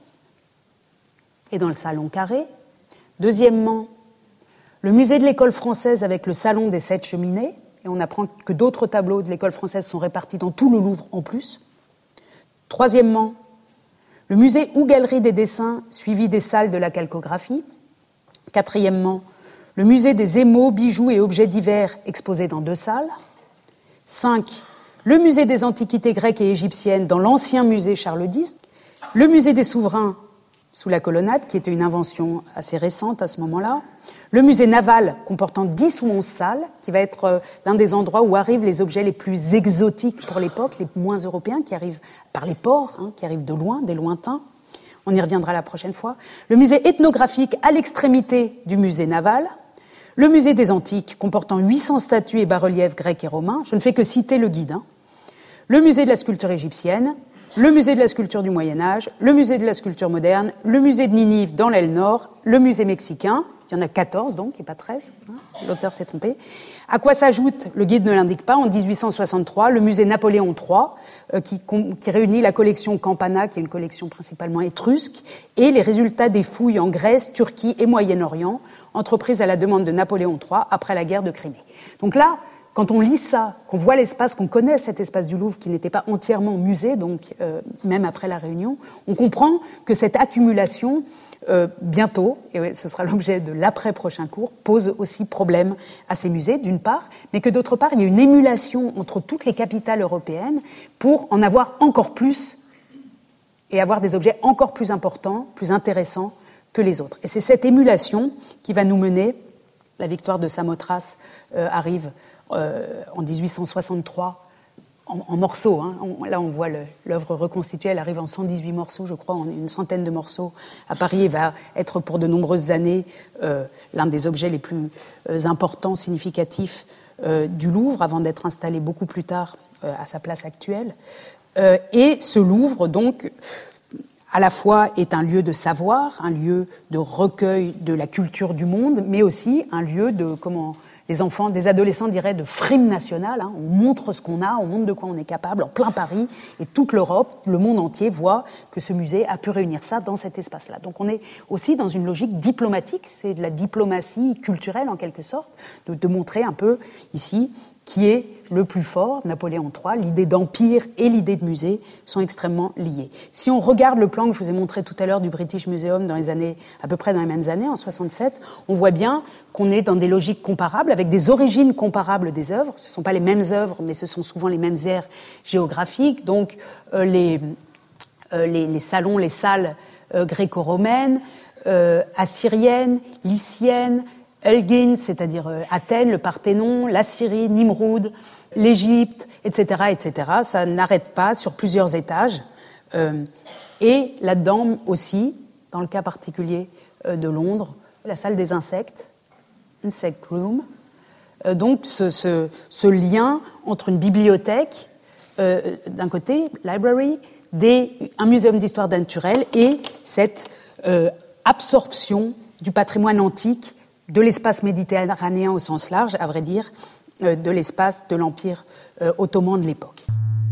S6: et dans le salon carré. Deuxièmement, le musée de l'école française avec le salon des sept cheminées, et on apprend que d'autres tableaux de l'école française sont répartis dans tout le Louvre en plus. Troisièmement, le musée ou galerie des dessins suivi des salles de la calcographie. Quatrièmement, le musée des émaux, bijoux et objets divers exposés dans deux salles. Cinq, le musée des antiquités grecques et égyptiennes dans l'ancien musée Charles X. Le musée des souverains sous la colonnade, qui était une invention assez récente à ce moment-là. Le musée naval, comportant dix ou onze salles, qui va être euh, l'un des endroits où arrivent les objets les plus exotiques pour l'époque, les moins européens, qui arrivent par les ports, hein, qui arrivent de loin, des lointains. On y reviendra la prochaine fois. Le musée ethnographique à l'extrémité du musée naval. Le musée des Antiques, comportant huit cents statues et bas-reliefs grecs et romains. Je ne fais que citer le guide. Hein. Le musée de la sculpture égyptienne. Le musée de la sculpture du Moyen-Âge, le musée de la sculpture moderne, le musée de Ninive dans l'aile nord, le musée mexicain, il y en a quatorze donc, et pas treize, hein, l'auteur s'est trompé. À quoi s'ajoute, le guide ne l'indique pas, en dix-huit cent soixante-trois, le musée Napoléon trois, euh, qui, qui réunit la collection Campana, qui est une collection principalement étrusque, et les résultats des fouilles en Grèce, Turquie et Moyen-Orient, entreprises à la demande de Napoléon trois après la guerre de Crimée. Donc là, quand on lit ça, qu'on voit l'espace, qu'on connaît cet espace du Louvre qui n'était pas entièrement musée, donc euh, même après la Réunion, on comprend que cette accumulation, euh, bientôt, et ce sera l'objet de l'après-prochain cours, pose aussi problème à ces musées, d'une part, mais que d'autre part, il y a une émulation entre toutes les capitales européennes pour en avoir encore plus et avoir des objets encore plus importants, plus intéressants que les autres. Et c'est cette émulation qui va nous mener, la victoire de Samothrace euh, arrive Euh, en dix-huit cent soixante-trois, en, en morceaux. Hein. On, là, on voit le, l'œuvre reconstituée, elle arrive en cent dix-huit morceaux, je crois, en une centaine de morceaux à Paris, et va être pour de nombreuses années euh, l'un des objets les plus euh, importants, significatifs euh, du Louvre, avant d'être installé beaucoup plus tard euh, à sa place actuelle. Euh, et ce Louvre, donc, à la fois est un lieu de savoir, un lieu de recueil de la culture du monde, mais aussi un lieu de, comment... des enfants, des adolescents diraient de frime nationale, hein. On montre ce qu'on a, on montre de quoi on est capable, en plein Paris, et toute l'Europe, le monde entier voit que ce musée a pu réunir ça dans cet espace-là. Donc on est aussi dans une logique diplomatique, c'est de la diplomatie culturelle en quelque sorte, de, de montrer un peu ici qui est le plus fort, Napoléon trois, l'idée d'empire et l'idée de musée sont extrêmement liées. Si on regarde le plan que je vous ai montré tout à l'heure du British Museum dans les années, à peu près dans les mêmes années, en soixante-sept, on voit bien qu'on est dans des logiques comparables, avec des origines comparables des œuvres. Ce ne sont pas les mêmes œuvres, mais ce sont souvent les mêmes aires géographiques. Donc euh, les, euh, les, les salons, les salles euh, gréco-romaines, euh, assyriennes, lyciennes, Elgin, c'est-à-dire euh, Athènes, le Parthénon, la Syrie, Nimroud, l'Égypte, et cetera, et cetera. Ça n'arrête pas sur plusieurs étages. Euh, et là-dedans aussi, dans le cas particulier euh, de Londres, la salle des insectes, Insect Room. Euh, donc ce, ce, ce lien entre une bibliothèque, euh, d'un côté, library, des, un muséum d'histoire naturelle et cette euh, absorption du patrimoine antique de l'espace méditerranéen au sens large, à vrai dire, euh, de l'espace de l'Empire euh, ottoman de l'époque.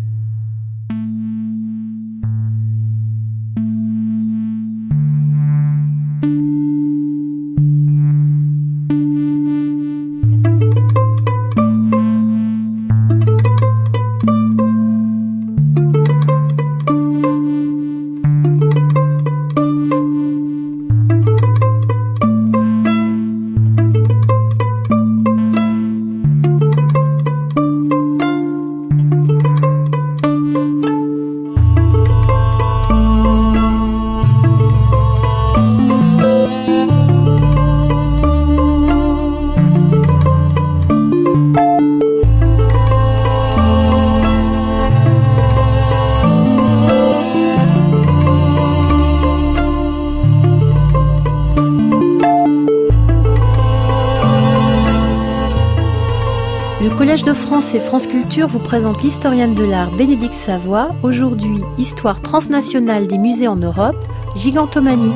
S3: De France et France Culture vous présente l'historienne de l'art Bénédicte Savoie. Aujourd'hui, histoire transnationale des musées en Europe, Gigantomanie.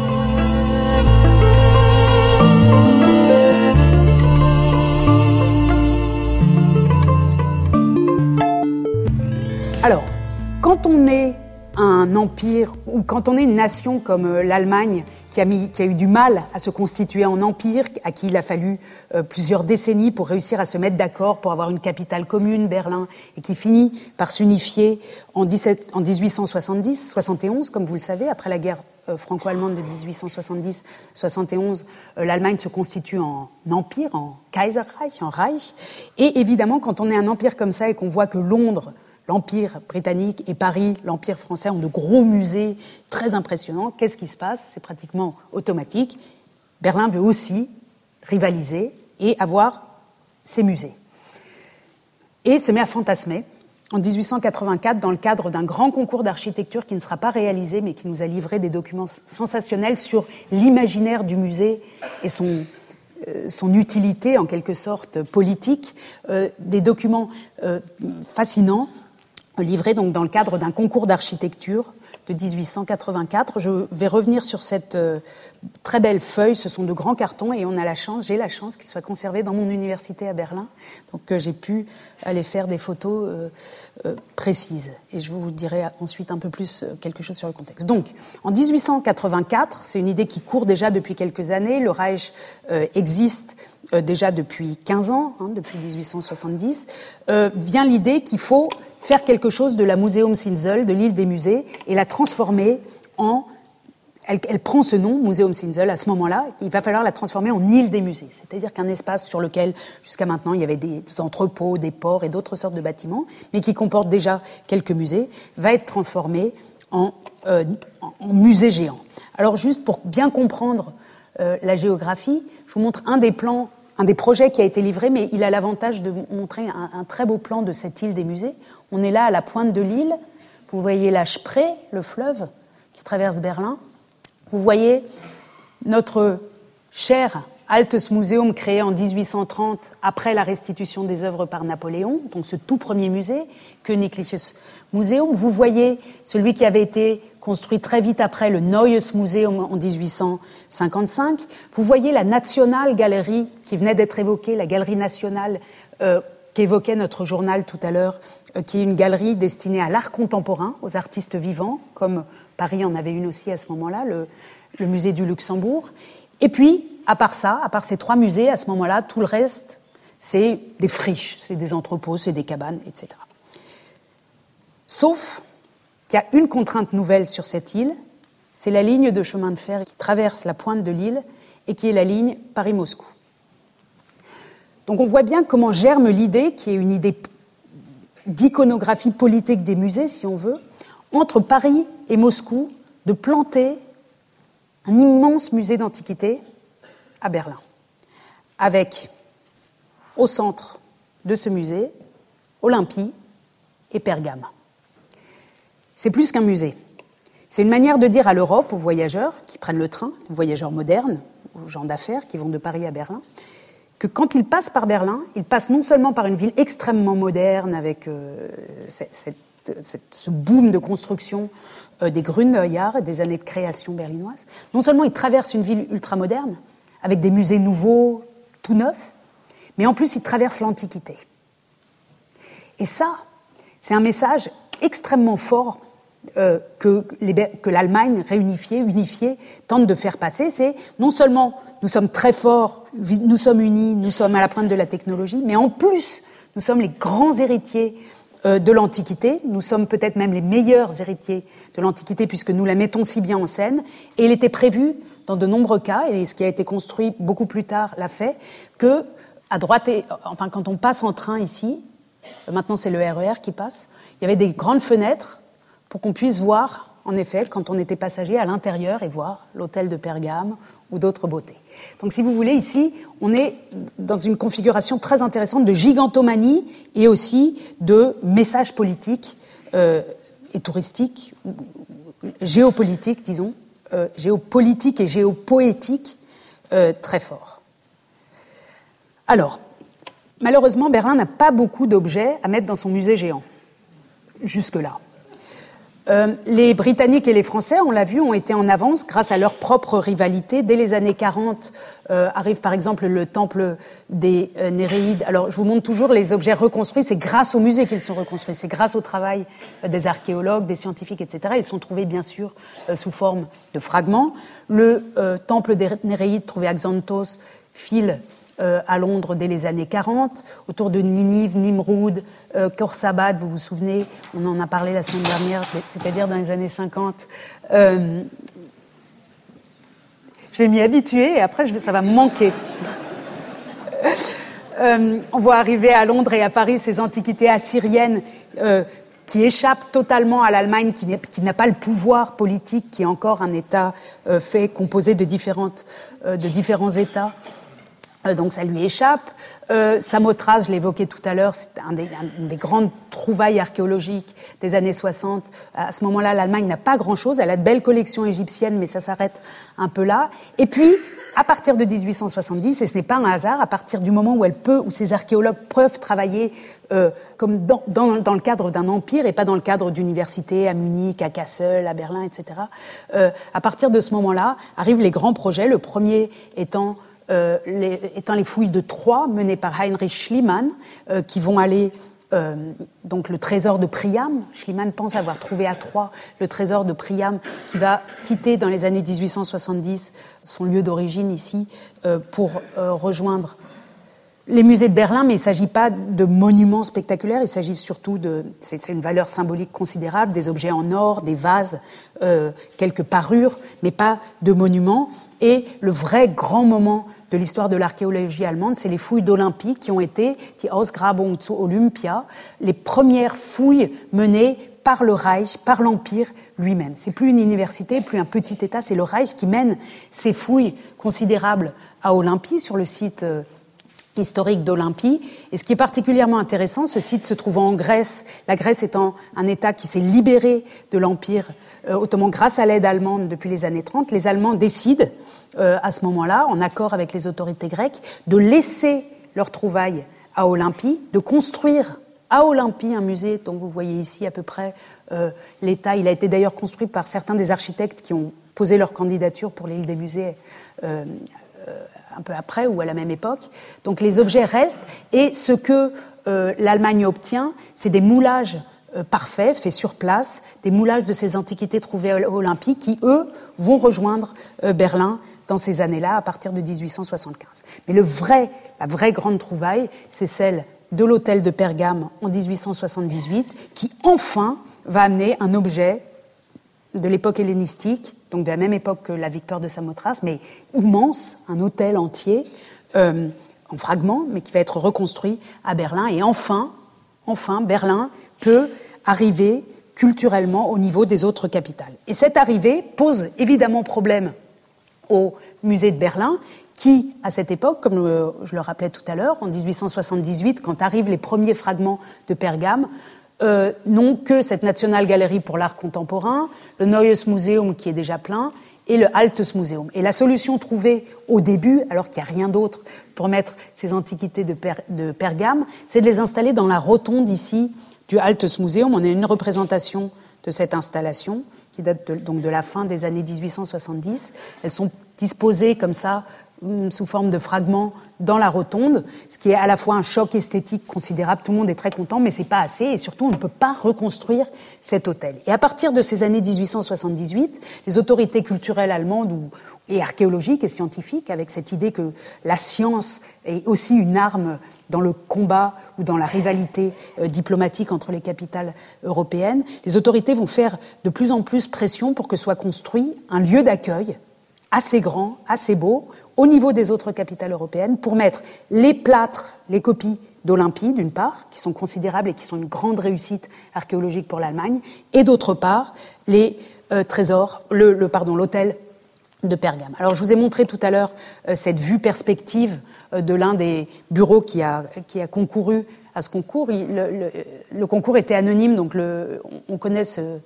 S6: Alors, quand on est un empire, ou quand on est une nation comme l'Allemagne, qui a, mis, qui a eu du mal à se constituer en empire, à qui il a fallu euh, plusieurs décennies pour réussir à se mettre d'accord, pour avoir une capitale commune, Berlin, et qui finit par s'unifier en, dix-sept, en dix-huit cent soixante-dix, soixante et onze, comme vous le savez, après la guerre euh, franco-allemande de dix-huit cent soixante-dix soixante et onze, euh, l'Allemagne se constitue en empire, en Kaiserreich, en Reich, et évidemment, quand on est un empire comme ça et qu'on voit que Londres, l'Empire britannique et Paris, l'Empire français, ont de gros musées très impressionnants. Qu'est-ce qui se passe ? C'est pratiquement automatique. Berlin veut aussi rivaliser et avoir ses musées. Et se met à fantasmer. En dix-huit cent quatre-vingt-quatre, dans le cadre d'un grand concours d'architecture qui ne sera pas réalisé, mais qui nous a livré des documents sensationnels sur l'imaginaire du musée et son, euh, son utilité, en quelque sorte, politique, euh, des documents euh, fascinants, livré donc dans le cadre d'un concours d'architecture de dix-huit cent quatre-vingt-quatre. Je vais revenir sur cette euh, très belle feuille. Ce sont de grands cartons et on a la chance, j'ai la chance qu'ils soient conservés dans mon université à Berlin. Donc euh, j'ai pu aller faire des photos euh, euh, précises. Et je vous dirai ensuite un peu plus euh, quelque chose sur le contexte. Donc, en dix-huit cent quatre-vingt-quatre, c'est une idée qui court déjà depuis quelques années. Le Reich euh, existe euh, déjà depuis quinze ans, hein, depuis dix-huit cent soixante-dix. Euh, vient l'idée qu'il faut faire quelque chose de la Museumsinsel, de l'île des musées, et la transformer en... Elle, elle prend ce nom, Museumsinsel, à ce moment-là. Il va falloir la transformer en île des musées. C'est-à-dire qu'un espace sur lequel, jusqu'à maintenant, il y avait des entrepôts, des ports et d'autres sortes de bâtiments, mais qui comporte déjà quelques musées, va être transformé en, euh, en, en musée géant. Alors, juste pour bien comprendre euh, la géographie, je vous montre un des plans, un des projets qui a été livré, mais il a l'avantage de montrer un, un très beau plan de cette île des musées. On est là à la pointe de l'île. Vous voyez la Spree, le fleuve qui traverse Berlin. Vous voyez notre cher Altes Museum créé en dix-huit cent trente après la restitution des œuvres par Napoléon, donc ce tout premier musée, Königliches Museum. Vous voyez celui qui avait été construit très vite après, le Neues Museum en dix-huit cent cinquante-cinq. Vous voyez la Nationalgalerie qui venait d'être évoquée, la Galerie nationale euh, qu'évoquait notre journal tout à l'heure, euh, qui est une galerie destinée à l'art contemporain, aux artistes vivants, comme Paris en avait une aussi à ce moment-là, le, le musée du Luxembourg. Et puis, à part ça, à part ces trois musées, à ce moment-là, tout le reste, c'est des friches, c'est des entrepôts, c'est des cabanes, et cetera. Sauf qu'il y a une contrainte nouvelle sur cette île, c'est la ligne de chemin de fer qui traverse la pointe de l'île et qui est la ligne Paris-Moscou. Donc on voit bien comment germe l'idée, qui est une idée d'iconographie politique des musées, si on veut, entre Paris et Moscou, de planter un immense musée d'antiquité à Berlin, avec au centre de ce musée Olympie et Pergame. C'est plus qu'un musée. C'est une manière de dire à l'Europe, aux voyageurs qui prennent le train, aux voyageurs modernes, aux gens d'affaires qui vont de Paris à Berlin, que quand ils passent par Berlin, ils passent non seulement par une ville extrêmement moderne, avec euh, cette, cette Cette, ce boom de construction euh, des Gründerjahre, des années de création berlinoise. Non seulement ils traversent une ville ultramoderne, avec des musées nouveaux, tout neufs, mais en plus ils traversent l'Antiquité. Et ça, c'est un message extrêmement fort euh, que, les, que l'Allemagne réunifiée, unifiée, tente de faire passer. C'est non seulement nous sommes très forts, nous sommes unis, nous sommes à la pointe de la technologie, mais en plus nous sommes les grands héritiers de l'Antiquité. Nous sommes peut-être même les meilleurs héritiers de l'Antiquité puisque nous la mettons si bien en scène. Et il était prévu, dans de nombreux cas, et ce qui a été construit beaucoup plus tard l'a fait, que à droite, et, enfin quand on passe en train ici, maintenant c'est le R E R qui passe, il y avait des grandes fenêtres pour qu'on puisse voir, en effet, quand on était passager, à l'intérieur et voir l'hôtel de Pergame ou d'autres beautés. Donc, si vous voulez, ici, on est dans une configuration très intéressante de gigantomanie et aussi de messages politiques euh, et touristiques, géopolitiques, disons, euh, géopolitiques et géopoétiques euh, très forts. Alors, malheureusement, Berlin n'a pas beaucoup d'objets à mettre dans son musée géant, jusque-là. Euh, les Britanniques et les Français, on l'a vu, ont été en avance grâce à leur propre rivalité. Dès les années quarante, euh, arrive par exemple le temple des euh, Néréides. Alors, je vous montre toujours les objets reconstruits. C'est grâce au musée qu'ils sont reconstruits. C'est grâce au travail euh, des archéologues, des scientifiques, et cetera. Ils sont trouvés, bien sûr, euh, sous forme de fragments. Le euh, temple des Néréides, trouvé à Xanthos, file Euh, à Londres dès les années quarante, autour de Ninive, Nimroud, euh, Khorsabad, vous vous souvenez, on en a parlé la semaine dernière, c'est-à-dire dans les années cinquante. Euh, je vais m'y habituer et après je vais, ça va me manquer. euh, on voit arriver à Londres et à Paris ces antiquités assyriennes euh, qui échappent totalement à l'Allemagne, qui, qui n'a pas le pouvoir politique, qui est encore un État euh, fait, composé de, différentes, euh, de différents États. Euh, donc ça lui échappe. Euh, Samothrace, je l'évoquais tout à l'heure, c'est un des, un, une des grandes trouvailles archéologiques des années soixante. À ce moment-là, l'Allemagne n'a pas grand-chose. Elle a de belles collections égyptiennes, mais ça s'arrête un peu là. Et puis, à partir de dix-huit cent soixante-dix, et ce n'est pas un hasard, à partir du moment où elle peut, où ces archéologues peuvent travailler euh, comme dans, dans, dans le cadre d'un empire et pas dans le cadre d'universités à Munich, à Kassel, à Berlin, et cetera. Euh, à partir de ce moment-là, arrivent les grands projets. Le premier étant Euh, les, étant les fouilles de Troie menées par Heinrich Schliemann, euh, qui vont aller euh, donc le trésor de Priam. Schliemann pense avoir trouvé à Troie le trésor de Priam, qui va quitter dans les années dix-huit cent soixante-dix son lieu d'origine ici euh, pour euh, rejoindre les musées de Berlin. Mais il ne s'agit pas de monuments spectaculaires, il s'agit surtout de... C'est, c'est une valeur symbolique considérable, des objets en or, des vases, euh, quelques parures, mais pas de monuments. Et le vrai grand moment de l'histoire de l'archéologie allemande, c'est les fouilles d'Olympie qui ont été, die Ausgrabung zu Olympia, les premières fouilles menées par le Reich, par l'Empire lui-même. C'est plus une université, plus un petit État, c'est le Reich qui mène ces fouilles considérables à Olympie, sur le site euh, historique d'Olympie. Et ce qui est particulièrement intéressant, ce site se trouvant en Grèce, la Grèce étant un État qui s'est libéré de l'Empire euh, ottoman grâce à l'aide allemande depuis les années trente, les Allemands décident euh, à ce moment-là, en accord avec les autorités grecques, de laisser leurs trouvailles à Olympie, de construire à Olympie un musée dont vous voyez ici à peu près euh, l'état. Il a été d'ailleurs construit par certains des architectes qui ont posé leur candidature pour l'île des musées euh, euh, un peu après ou à la même époque. Donc les objets restent, et ce que euh, l'Allemagne obtient, c'est des moulages euh, parfaits, faits sur place, des moulages de ces antiquités trouvées à Olympie qui, eux, vont rejoindre euh, Berlin dans ces années-là, à partir de dix-huit cent soixante-quinze. Mais le vrai, la vraie grande trouvaille, c'est celle de l'hôtel de Pergame en dix-huit cent soixante-dix-huit, qui enfin va amener un objet de l'époque hellénistique, donc de la même époque que la victoire de Samothrace, mais immense, un hôtel entier, euh, en fragments, mais qui va être reconstruit à Berlin. Et enfin, enfin, Berlin peut arriver culturellement au niveau des autres capitales. Et cette arrivée pose évidemment problème au musée de Berlin, qui, à cette époque, comme je le rappelais tout à l'heure, en dix-huit cent soixante-dix-huit, quand arrivent les premiers fragments de Pergame, euh, n'ont que cette National Gallery pour l'art contemporain, le Neues Museum qui est déjà plein, et le Altes Museum. Et la solution trouvée au début, alors qu'il n'y a rien d'autre pour mettre ces antiquités de, per- de Pergame, c'est de les installer dans la rotonde ici du Altes Museum. On a une représentation de cette installation qui date de, donc de la fin des années dix-huit cent soixante-dix. Elles sont disposées comme ça, sous forme de fragments dans la rotonde, ce qui est à la fois un choc esthétique considérable, tout le monde est très content, mais c'est pas assez, et surtout on ne peut pas reconstruire cet hôtel. Et à partir de ces années dix-huit cent soixante-dix-huit, les autorités culturelles allemandes ou, et archéologiques et scientifiques, avec cette idée que la science est aussi une arme dans le combat ou dans la rivalité euh, diplomatique entre les capitales européennes, les autorités vont faire de plus en plus pression pour que soit construit un lieu d'accueil assez grand, assez beau, au niveau des autres capitales européennes, pour mettre les plâtres, les copies d'Olympie, d'une part, qui sont considérables et qui sont une grande réussite archéologique pour l'Allemagne, et d'autre part, les euh, trésors, le, le, pardon, l'hôtel de Pergame. Alors, je vous ai montré tout à l'heure euh, cette vue perspective euh, de l'un des bureaux qui a, qui a concouru à ce concours. Il, le, le, le concours était anonyme, donc le, on connaît ce...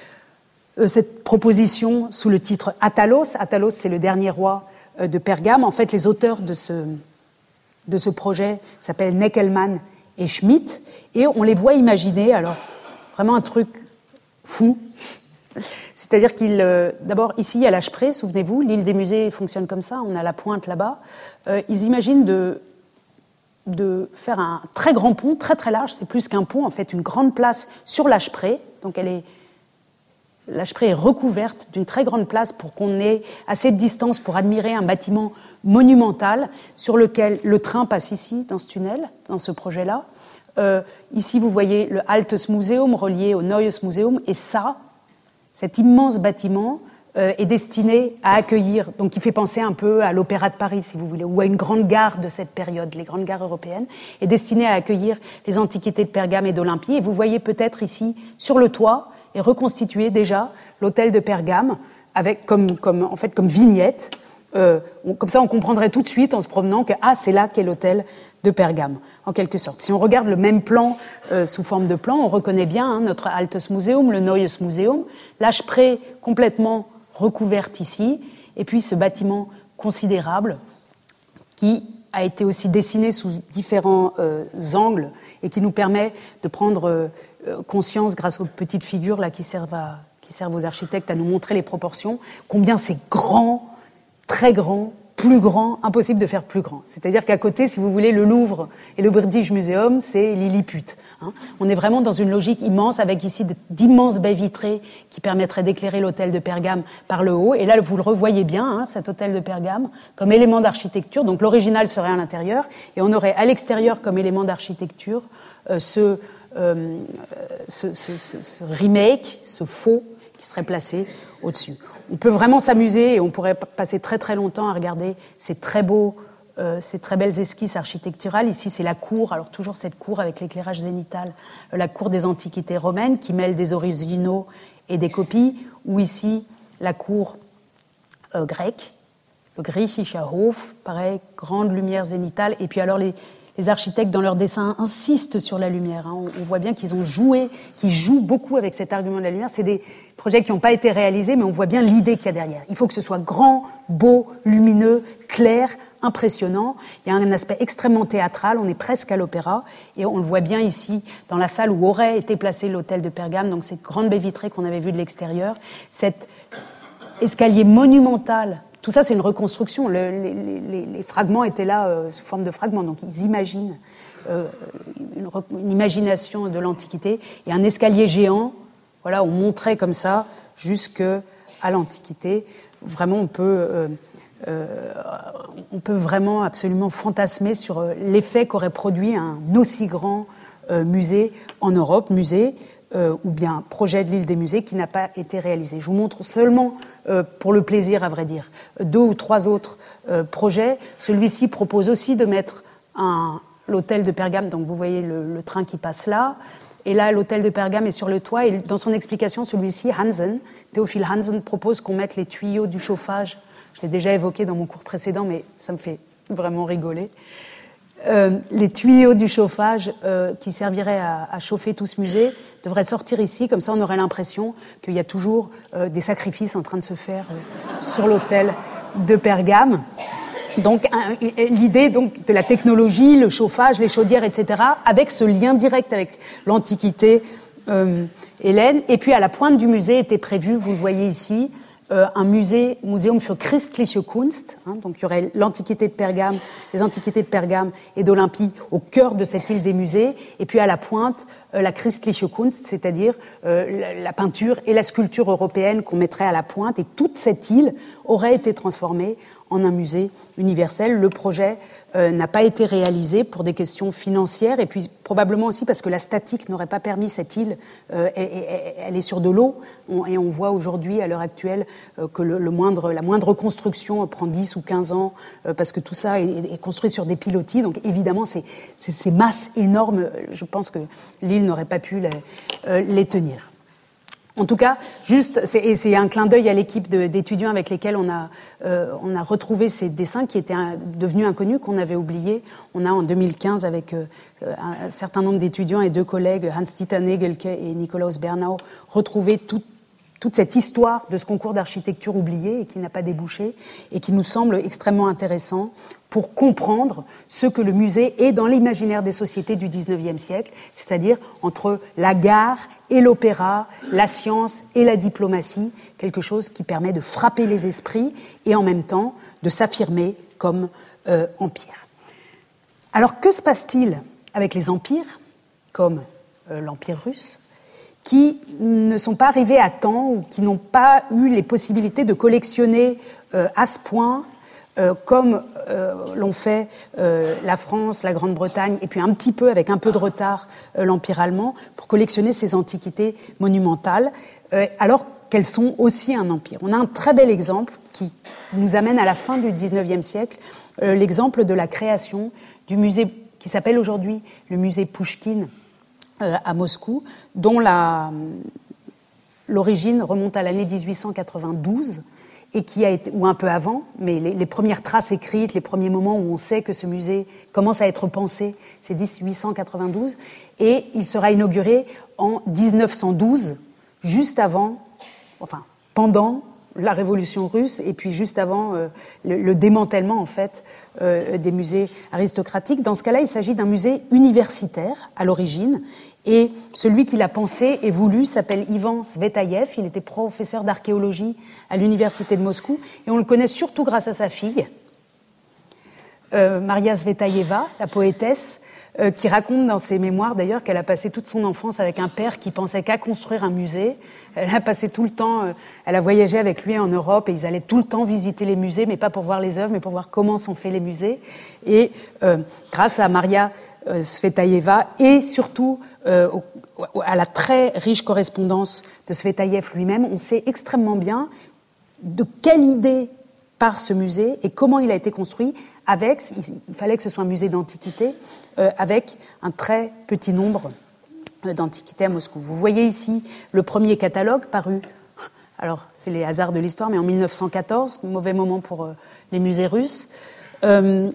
S6: cette proposition sous le titre Attalos. Attalos, c'est le dernier roi de Pergame. En fait, les auteurs de ce, de ce projet s'appellent Neckelmann et Schmidt, et on les voit imaginer, alors, vraiment un truc fou. C'est-à-dire qu'ils, euh, d'abord, ici, à l'Âge-Pré, souvenez-vous, l'île des musées fonctionne comme ça, on a la pointe là-bas. Euh, ils imaginent de, de faire un très grand pont, très très large, c'est plus qu'un pont, en fait, une grande place sur l'Âge-Pré, donc elle est L'Âge-Pré est recouverte d'une très grande place pour qu'on ait assez de distance pour admirer un bâtiment monumental sur lequel le train passe ici, dans ce tunnel, dans ce projet-là. Euh, ici, vous voyez le Altes Museum relié au Neues Museum, et ça, cet immense bâtiment euh, est destiné à accueillir, donc il fait penser un peu à l'Opéra de Paris, si vous voulez, ou à une grande gare de cette période, les grandes gares européennes, est destiné à accueillir les antiquités de Pergame et d'Olympie. Et vous voyez peut-être ici, sur le toit, et reconstituer déjà l'hôtel de Pergame avec comme, comme, en fait, comme vignette euh, on, comme ça on comprendrait tout de suite en se promenant que ah, c'est là qu'est l'hôtel de Pergame, en quelque sorte. Si on regarde le même plan euh, sous forme de plan, on reconnaît bien hein, notre Altes Museum, le Neues Museum, l'Asprey complètement recouverte ici, et puis ce bâtiment considérable qui a été aussi dessiné sous différents euh, angles et qui nous permet de prendre euh, conscience, grâce aux petites figures là, qui, servent à, qui servent aux architectes à nous montrer les proportions, combien c'est grand, très grand, plus grand, impossible de faire plus grand. C'est-à-dire qu'à côté, si vous voulez, le Louvre et le British Museum, c'est Lilliput. Hein. On est vraiment dans une logique immense, avec ici d'immenses baies vitrées qui permettraient d'éclairer l'hôtel de Pergame par le haut. Et là, vous le revoyez bien, hein, cet hôtel de Pergame, comme élément d'architecture. Donc l'original serait à l'intérieur, et on aurait à l'extérieur, comme élément d'architecture, euh, ce, euh, ce, ce, ce, ce remake, ce faux, qui serait placé au-dessus. On peut vraiment s'amuser et on pourrait passer très très longtemps à regarder ces très beaux, euh, ces très belles esquisses architecturales. Ici, c'est la cour, alors toujours cette cour avec l'éclairage zénital, euh, la cour des antiquités romaines qui mêle des originaux et des copies, ou ici, la cour euh, grecque, le Griechischer Hof, pareil, grande lumière zénitale, et puis alors les Les architectes, dans leurs dessins, insistent sur la lumière. Hein. On, on voit bien qu'ils ont joué, qu'ils jouent beaucoup avec cet argument de la lumière. C'est des projets qui n'ont pas été réalisés, mais on voit bien l'idée qu'il y a derrière. Il faut que ce soit grand, beau, lumineux, clair, impressionnant. Il y a un aspect extrêmement théâtral. On est presque à l'opéra. Et on le voit bien ici, dans la salle où aurait été placé l'hôtel de Pergame. Donc, ces grandes baies vitrées qu'on avait vues de l'extérieur. Cet escalier monumental. Tout ça, c'est une reconstruction. Le, les, les, les fragments étaient là euh, sous forme de fragments. Donc, ils imaginent euh, une, une imagination de l'Antiquité. Et un escalier géant, voilà, on montrait comme ça jusqu'à l'Antiquité. Vraiment, on peut, euh, euh, on peut vraiment absolument fantasmer sur l'effet qu'aurait produit un aussi grand euh, musée en Europe, musée Euh, ou bien projet de l'île des musées qui n'a pas été réalisé. Je vous montre seulement, euh, pour le plaisir à vrai dire, deux ou trois autres euh, projets. Celui-ci propose aussi de mettre un, l'hôtel de Pergame, donc vous voyez le, le train qui passe là, et là l'hôtel de Pergame est sur le toit, et dans son explication, celui-ci, Hansen, Théophile Hansen, propose qu'on mette les tuyaux du chauffage. Je l'ai déjà évoqué dans mon cours précédent, mais ça me fait vraiment rigoler. Euh, les tuyaux du chauffage euh, qui serviraient à, à chauffer tout ce musée devraient sortir ici, comme ça on aurait l'impression qu'il y a toujours euh, des sacrifices en train de se faire euh, sur l'hôtel de Pergame. Donc un, l'idée donc de la technologie, le chauffage, les chaudières, et cetera, avec ce lien direct avec l'Antiquité euh, hellène. Et puis à la pointe du musée était prévu, vous le voyez ici, Euh, un musée, Museum für Christliche Kunst, hein, donc il y aurait l'Antiquité de Pergame, les Antiquités de Pergame et d'Olympie au cœur de cette île des musées, et puis à la pointe, euh, la Christliche Kunst, c'est-à-dire euh, la, la peinture et la sculpture européenne qu'on mettrait à la pointe, et toute cette île aurait été transformée en un musée universel. Le projet euh, n'a pas été réalisé pour des questions financières, et puis probablement aussi parce que la statique n'aurait pas permis cette île, euh, et, et, elle est sur de l'eau, on, et on voit aujourd'hui, à l'heure actuelle, euh, que le, le moindre, la moindre construction prend dix ou quinze ans, euh, parce que tout ça est, est construit sur des pilotis, donc évidemment, c'est, c'est ces masses énormes, je pense que l'île n'aurait pas pu les, euh, les tenir. En tout cas, juste, c'est, et c'est un clin d'œil à l'équipe de, d'étudiants avec lesquels on a, euh, on a retrouvé ces dessins qui étaient un, devenus inconnus, qu'on avait oubliés. On a en deux mille quinze, avec euh, un, un certain nombre d'étudiants et deux collègues, Hans-Dieter Negelke et Nikolaus Bernau, retrouvé tout, toute cette histoire de ce concours d'architecture oublié et qui n'a pas débouché, et qui nous semble extrêmement intéressant pour comprendre ce que le musée est dans l'imaginaire des sociétés du dix-neuvième siècle, c'est-à-dire entre la gare et l'opéra, la science et la diplomatie, quelque chose qui permet de frapper les esprits et en même temps de s'affirmer comme euh, empire. Alors que se passe-t-il avec les empires, comme euh, l'Empire russe, qui ne sont pas arrivés à temps ou qui n'ont pas eu les possibilités de collectionner euh, à ce point, euh, comme euh, l'ont fait euh, la France, la Grande-Bretagne, et puis un petit peu, avec un peu de retard, euh, l'Empire allemand, pour collectionner ces antiquités monumentales, euh, alors qu'elles sont aussi un empire. On a un très bel exemple qui nous amène à la fin du dix-neuvième siècle, euh, l'exemple de la création du musée qui s'appelle aujourd'hui le musée Pouchkine, Euh, à Moscou, dont la, l'origine remonte à l'année dix-huit cent quatre-vingt-douze et qui a été, ou un peu avant, mais les, les premières traces écrites, les premiers moments où on sait que ce musée commence à être pensé, c'est dix-huit cent quatre-vingt-douze, et il sera inauguré en dix-neuf cent douze, juste avant, enfin, pendant la Révolution russe, et puis juste avant euh, le, le démantèlement, en fait, euh, des musées aristocratiques. Dans ce cas-là, il s'agit d'un musée universitaire, à l'origine, et celui qui l'a pensé et voulu s'appelle Ivan Svetaïev. Il était professeur d'archéologie à l'université de Moscou, et on le connaît surtout grâce à sa fille, euh, Maria Svetaïeva, la poétesse, euh, qui raconte dans ses mémoires d'ailleurs qu'elle a passé toute son enfance avec un père qui pensait qu'à construire un musée. Elle a passé tout le temps, euh, elle a voyagé avec lui en Europe et ils allaient tout le temps visiter les musées, mais pas pour voir les œuvres, mais pour voir comment sont faits les musées. Et euh, grâce à Maria euh, Svetaïeva et surtout euh, au, à la très riche correspondance de Svetaïev lui-même, on sait extrêmement bien de quelle idée part ce musée et comment il a été construit. Avec, il fallait que ce soit un musée d'antiquité, euh, avec un très petit nombre euh, d'antiquités à Moscou. Vous voyez ici le premier catalogue paru, alors c'est les hasards de l'histoire, mais en mille neuf cent quatorze, mauvais moment pour euh, les musées russes, euh,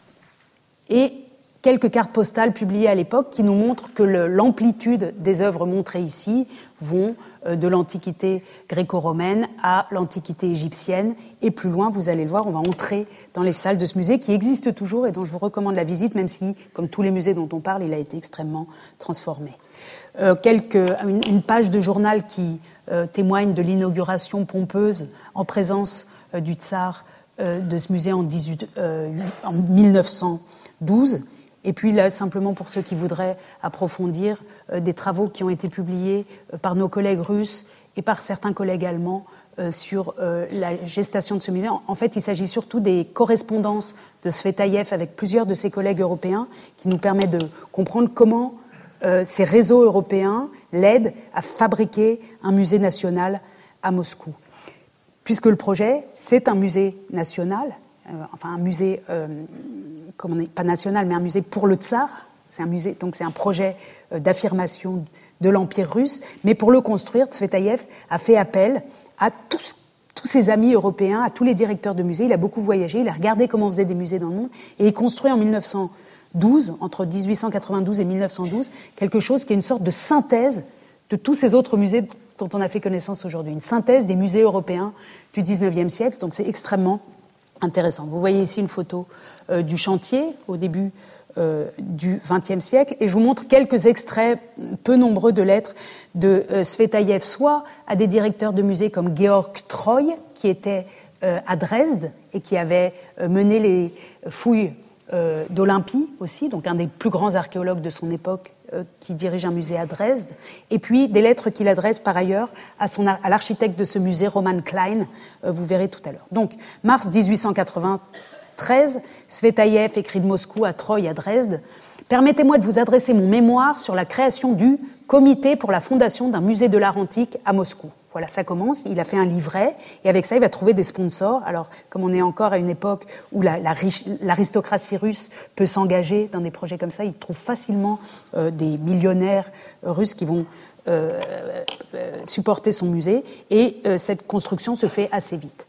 S6: et quelques cartes postales publiées à l'époque qui nous montrent que le, l'amplitude des œuvres montrées ici vont euh, de l'Antiquité gréco-romaine à l'Antiquité égyptienne. Et plus loin, vous allez le voir, on va entrer dans les salles de ce musée qui existe toujours et dont je vous recommande la visite, même si, comme tous les musées dont on parle, il a été extrêmement transformé. Euh, quelques, une, une page de journal qui euh, témoigne de l'inauguration pompeuse en présence euh, du tsar euh, de ce musée en, dix-huit, euh, en mille neuf cent douze. Et puis là, simplement pour ceux qui voudraient approfondir, euh, des travaux qui ont été publiés euh, par nos collègues russes et par certains collègues allemands euh, sur euh, la gestation de ce musée. En, en fait, il s'agit surtout des correspondances de Svetaïev avec plusieurs de ses collègues européens qui nous permettent de comprendre comment euh, ces réseaux européens l'aident à fabriquer un musée national à Moscou. Puisque le projet, c'est un musée national, euh, enfin un musée... Euh, comme on n'est pas national, mais un musée pour le tsar. C'est un musée, donc c'est un projet d'affirmation de l'Empire russe. Mais pour le construire, Svetaïev a fait appel à tous, tous ses amis européens, à tous les directeurs de musées. Il a beaucoup voyagé, il a regardé comment on faisait des musées dans le monde, et il construit en mille neuf cent douze, entre dix-huit cent quatre-vingt-douze et mille neuf cent douze, quelque chose qui est une sorte de synthèse de tous ces autres musées dont on a fait connaissance aujourd'hui. Une synthèse des musées européens du dix-neuvième siècle, donc c'est extrêmement intéressant. Vous voyez ici une photo euh, du chantier au début euh, du vingtième siècle, et je vous montre quelques extraits peu nombreux de lettres de euh, Svetaïev, soit à des directeurs de musées comme Georg Troy, qui était euh, à Dresde et qui avait euh, mené les fouilles euh, d'Olympie aussi, donc un des plus grands archéologues de son époque, euh, qui dirige un musée à Dresde, et puis des lettres qu'il adresse par ailleurs à, son, à l'architecte de ce musée, Roman Klein, euh, vous verrez tout à l'heure. Donc, mars dix-huit cent quatre-vingt-treize, Svetaïev écrit de Moscou à Troy, à Dresde. « Permettez-moi de vous adresser mon mémoire sur la création du Comité pour la fondation d'un musée de l'art antique à Moscou. » Voilà, ça commence. Il a fait un livret, et avec ça, il va trouver des sponsors. Alors, comme on est encore à une époque où la, la riche, l'aristocratie russe peut s'engager dans des projets comme ça, il trouve facilement euh, des millionnaires russes qui vont euh, euh, supporter son musée, et euh, cette construction se fait assez vite.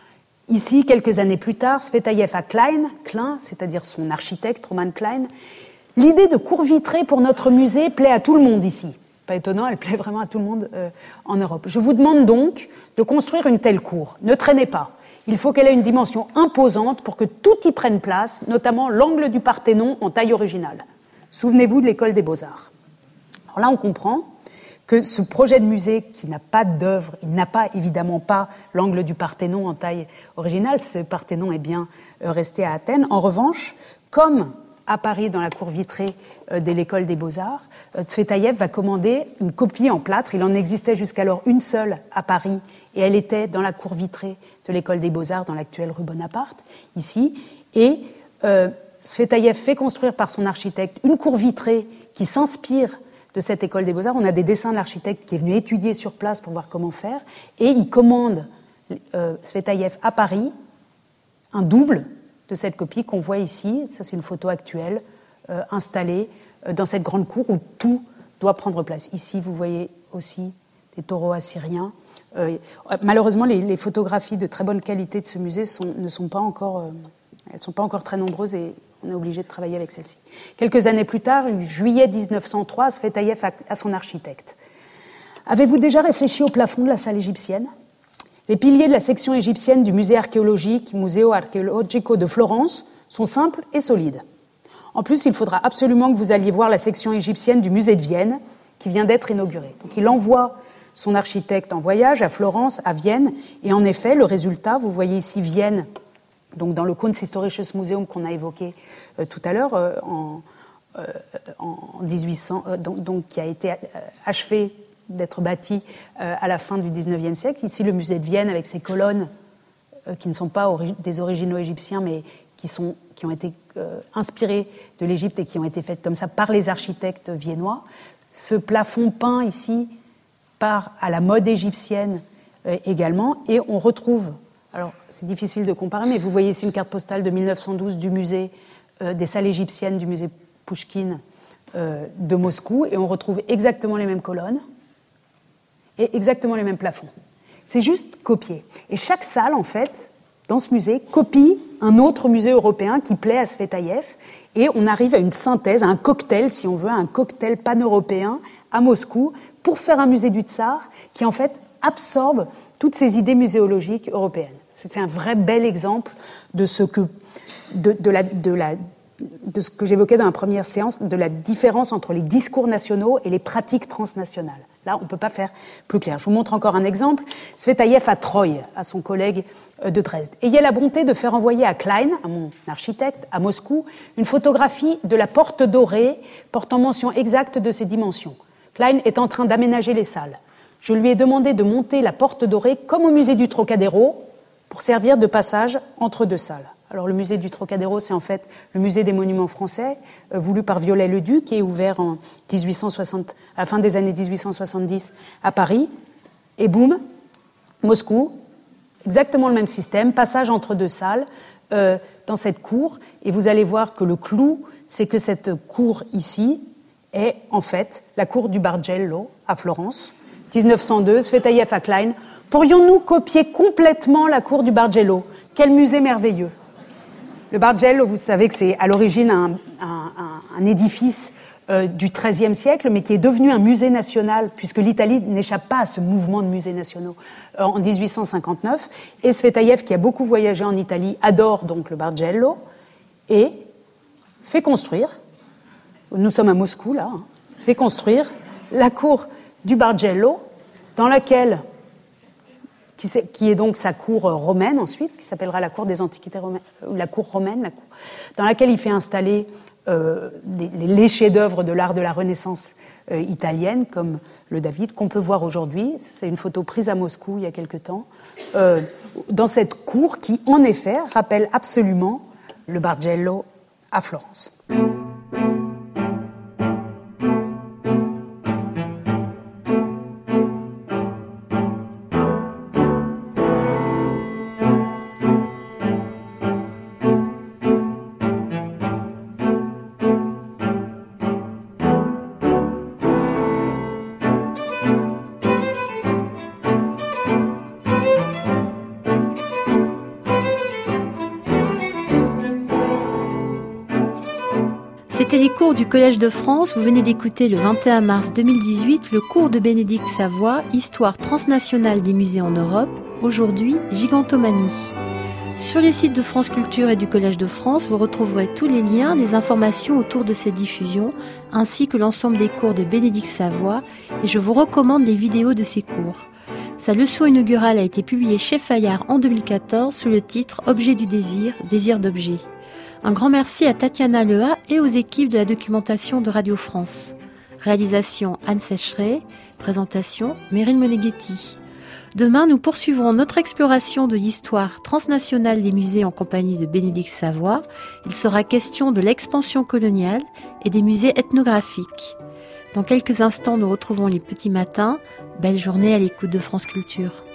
S6: Ici, quelques années plus tard, Svetaïev a Klein, Klein, c'est-à-dire son architecte, Roman Klein. L'idée de cour vitrée pour notre musée plaît à tout le monde ici. Pas étonnant, elle plaît vraiment à tout le monde euh, en Europe. Je vous demande donc de construire une telle cour. Ne traînez pas. Il faut qu'elle ait une dimension imposante pour que tout y prenne place, notamment l'angle du Parthénon en taille originale. Souvenez-vous de l'école des Beaux-Arts. Alors là, on comprend que ce projet de musée qui n'a pas d'œuvre, il n'a pas, évidemment pas, l'angle du Parthénon en taille originale. Ce Parthénon est bien euh, resté à Athènes. En revanche, comme à Paris, dans la cour vitrée euh, de l'école des Beaux-Arts, euh, Svetaïev va commander une copie en plâtre. Il en existait jusqu'alors une seule à Paris, et elle était dans la cour vitrée de l'école des Beaux-Arts, dans l'actuelle rue Bonaparte, ici. Et euh, Svetaïev fait construire par son architecte une cour vitrée qui s'inspire de cette école des Beaux-Arts. On a des dessins de l'architecte qui est venu étudier sur place pour voir comment faire, et il commande euh, Svetaïev à Paris un double de cette copie qu'on voit ici. Ça, c'est une photo actuelle, euh, installée euh, dans cette grande cour où tout doit prendre place. Ici, vous voyez aussi des taureaux assyriens. Euh, malheureusement, les, les photographies de très bonne qualité de ce musée sont, ne sont pas encore, euh, elles sont pas encore très nombreuses et on est obligé de travailler avec celles-ci. Quelques années plus tard, juillet dix-neuf cent trois, Tsvetaïev a, a son architecte. Avez-vous déjà réfléchi au plafond de la salle égyptienne ? Les piliers de la section égyptienne du musée archéologique, Museo Archeologico de Florence, sont simples et solides. En plus, il faudra absolument que vous alliez voir la section égyptienne du musée de Vienne, qui vient d'être inaugurée. Donc, il envoie son architecte en voyage à Florence, à Vienne, et en effet, le résultat, vous voyez ici Vienne, donc dans le Kunsthistorisches Museum qu'on a évoqué euh, tout à l'heure, euh, en, euh, en dix-huit cents, euh, donc, donc qui a été euh, achevé d'être bâti euh, à la fin du dix-neuvième siècle. Ici, le musée de Vienne avec ses colonnes euh, qui ne sont pas ori- des originaux égyptiens, mais qui, sont, qui ont été euh, inspirées de l'Égypte et qui ont été faites comme ça par les architectes viennois. Ce plafond peint ici part à la mode égyptienne euh, également, et on retrouve, alors c'est difficile de comparer, mais vous voyez ici une carte postale de mille neuf cent douze du musée euh, des salles égyptiennes du musée Pouchkine euh, de Moscou, et on retrouve exactement les mêmes colonnes et exactement les mêmes plafonds. C'est juste copié. Et chaque salle, en fait, dans ce musée, copie un autre musée européen qui plaît à Tsvetaïev, et on arrive à une synthèse, à un cocktail, si on veut, un cocktail pan-européen à Moscou, pour faire un musée du Tsar qui, en fait, absorbe toutes ces idées muséologiques européennes. C'est un vrai bel exemple de ce que, de, de la, de la, de ce que j'évoquais dans la première séance, de la différence entre les discours nationaux et les pratiques transnationales. Là, on ne peut pas faire plus clair. Je vous montre encore un exemple. Tsvetaïev à Troï, à son collègue de Dresde. Ayez la bonté de faire envoyer à Klein, à mon architecte, à Moscou, une photographie de la porte dorée portant mention exacte de ses dimensions. Klein est en train d'aménager les salles. Je lui ai demandé de monter la porte dorée comme au musée du Trocadéro pour servir de passage entre deux salles. Alors le musée du Trocadéro, c'est en fait le musée des monuments français, euh, voulu par Viollet-le-Duc, qui est ouvert en dix-huit cent soixante, à la fin des années dix-huit cent soixante-dix à Paris. Et boum, Moscou, exactement le même système, passage entre deux salles euh, dans cette cour. Et vous allez voir que le clou, c'est que cette cour ici est en fait la cour du Bargello à Florence, dix-neuf cent deux, Tsvetaïev à Klein. Pourrions-nous copier complètement la cour du Bargello ? Quel musée merveilleux! Le Bargello, vous savez que c'est à l'origine un, un, un, un édifice euh, du treizième siècle, mais qui est devenu un musée national, puisque l'Italie n'échappe pas à ce mouvement de musées nationaux euh, en dix-huit cent cinquante-neuf. Et Tsvetaïev, qui a beaucoup voyagé en Italie, adore donc le Bargello et fait construire, nous sommes à Moscou là, hein, fait construire la cour du Bargello, dans laquelle... Qui, qui est donc sa cour romaine ensuite, qui s'appellera la cour des antiquités romaines, la cour romaine, la cour, dans laquelle il fait installer euh, des, les chefs-d'œuvre de l'art de la Renaissance euh, italienne, comme le David, qu'on peut voir aujourd'hui. C'est une photo prise à Moscou il y a quelque temps, euh, dans cette cour qui, en effet, rappelle absolument le Bargello à Florence.
S3: C'était les cours du Collège de France. Vous venez d'écouter le vingt et un mars deux mille dix-huit le cours de Bénédicte Savoie, Histoire transnationale des musées en Europe, aujourd'hui Gigantomanie. Sur les sites de France Culture et du Collège de France, vous retrouverez tous les liens, les informations autour de cette diffusion, ainsi que l'ensemble des cours de Bénédicte Savoie, et je vous recommande les vidéos de ces cours. Sa leçon inaugurale a été publiée chez Fayard en deux mille quatorze sous le titre « Objet du désir, désir d'objet ». Un grand merci à Tatiana Leha et aux équipes de la documentation de Radio France. Réalisation Anne Sécheret, présentation Meryl Moneghetti. Demain, nous poursuivrons notre exploration de l'histoire transnationale des musées en compagnie de Bénédicte Savoie. Il sera question de l'expansion coloniale et des musées ethnographiques. Dans quelques instants, nous retrouvons les petits matins. Belle journée à l'écoute de France Culture.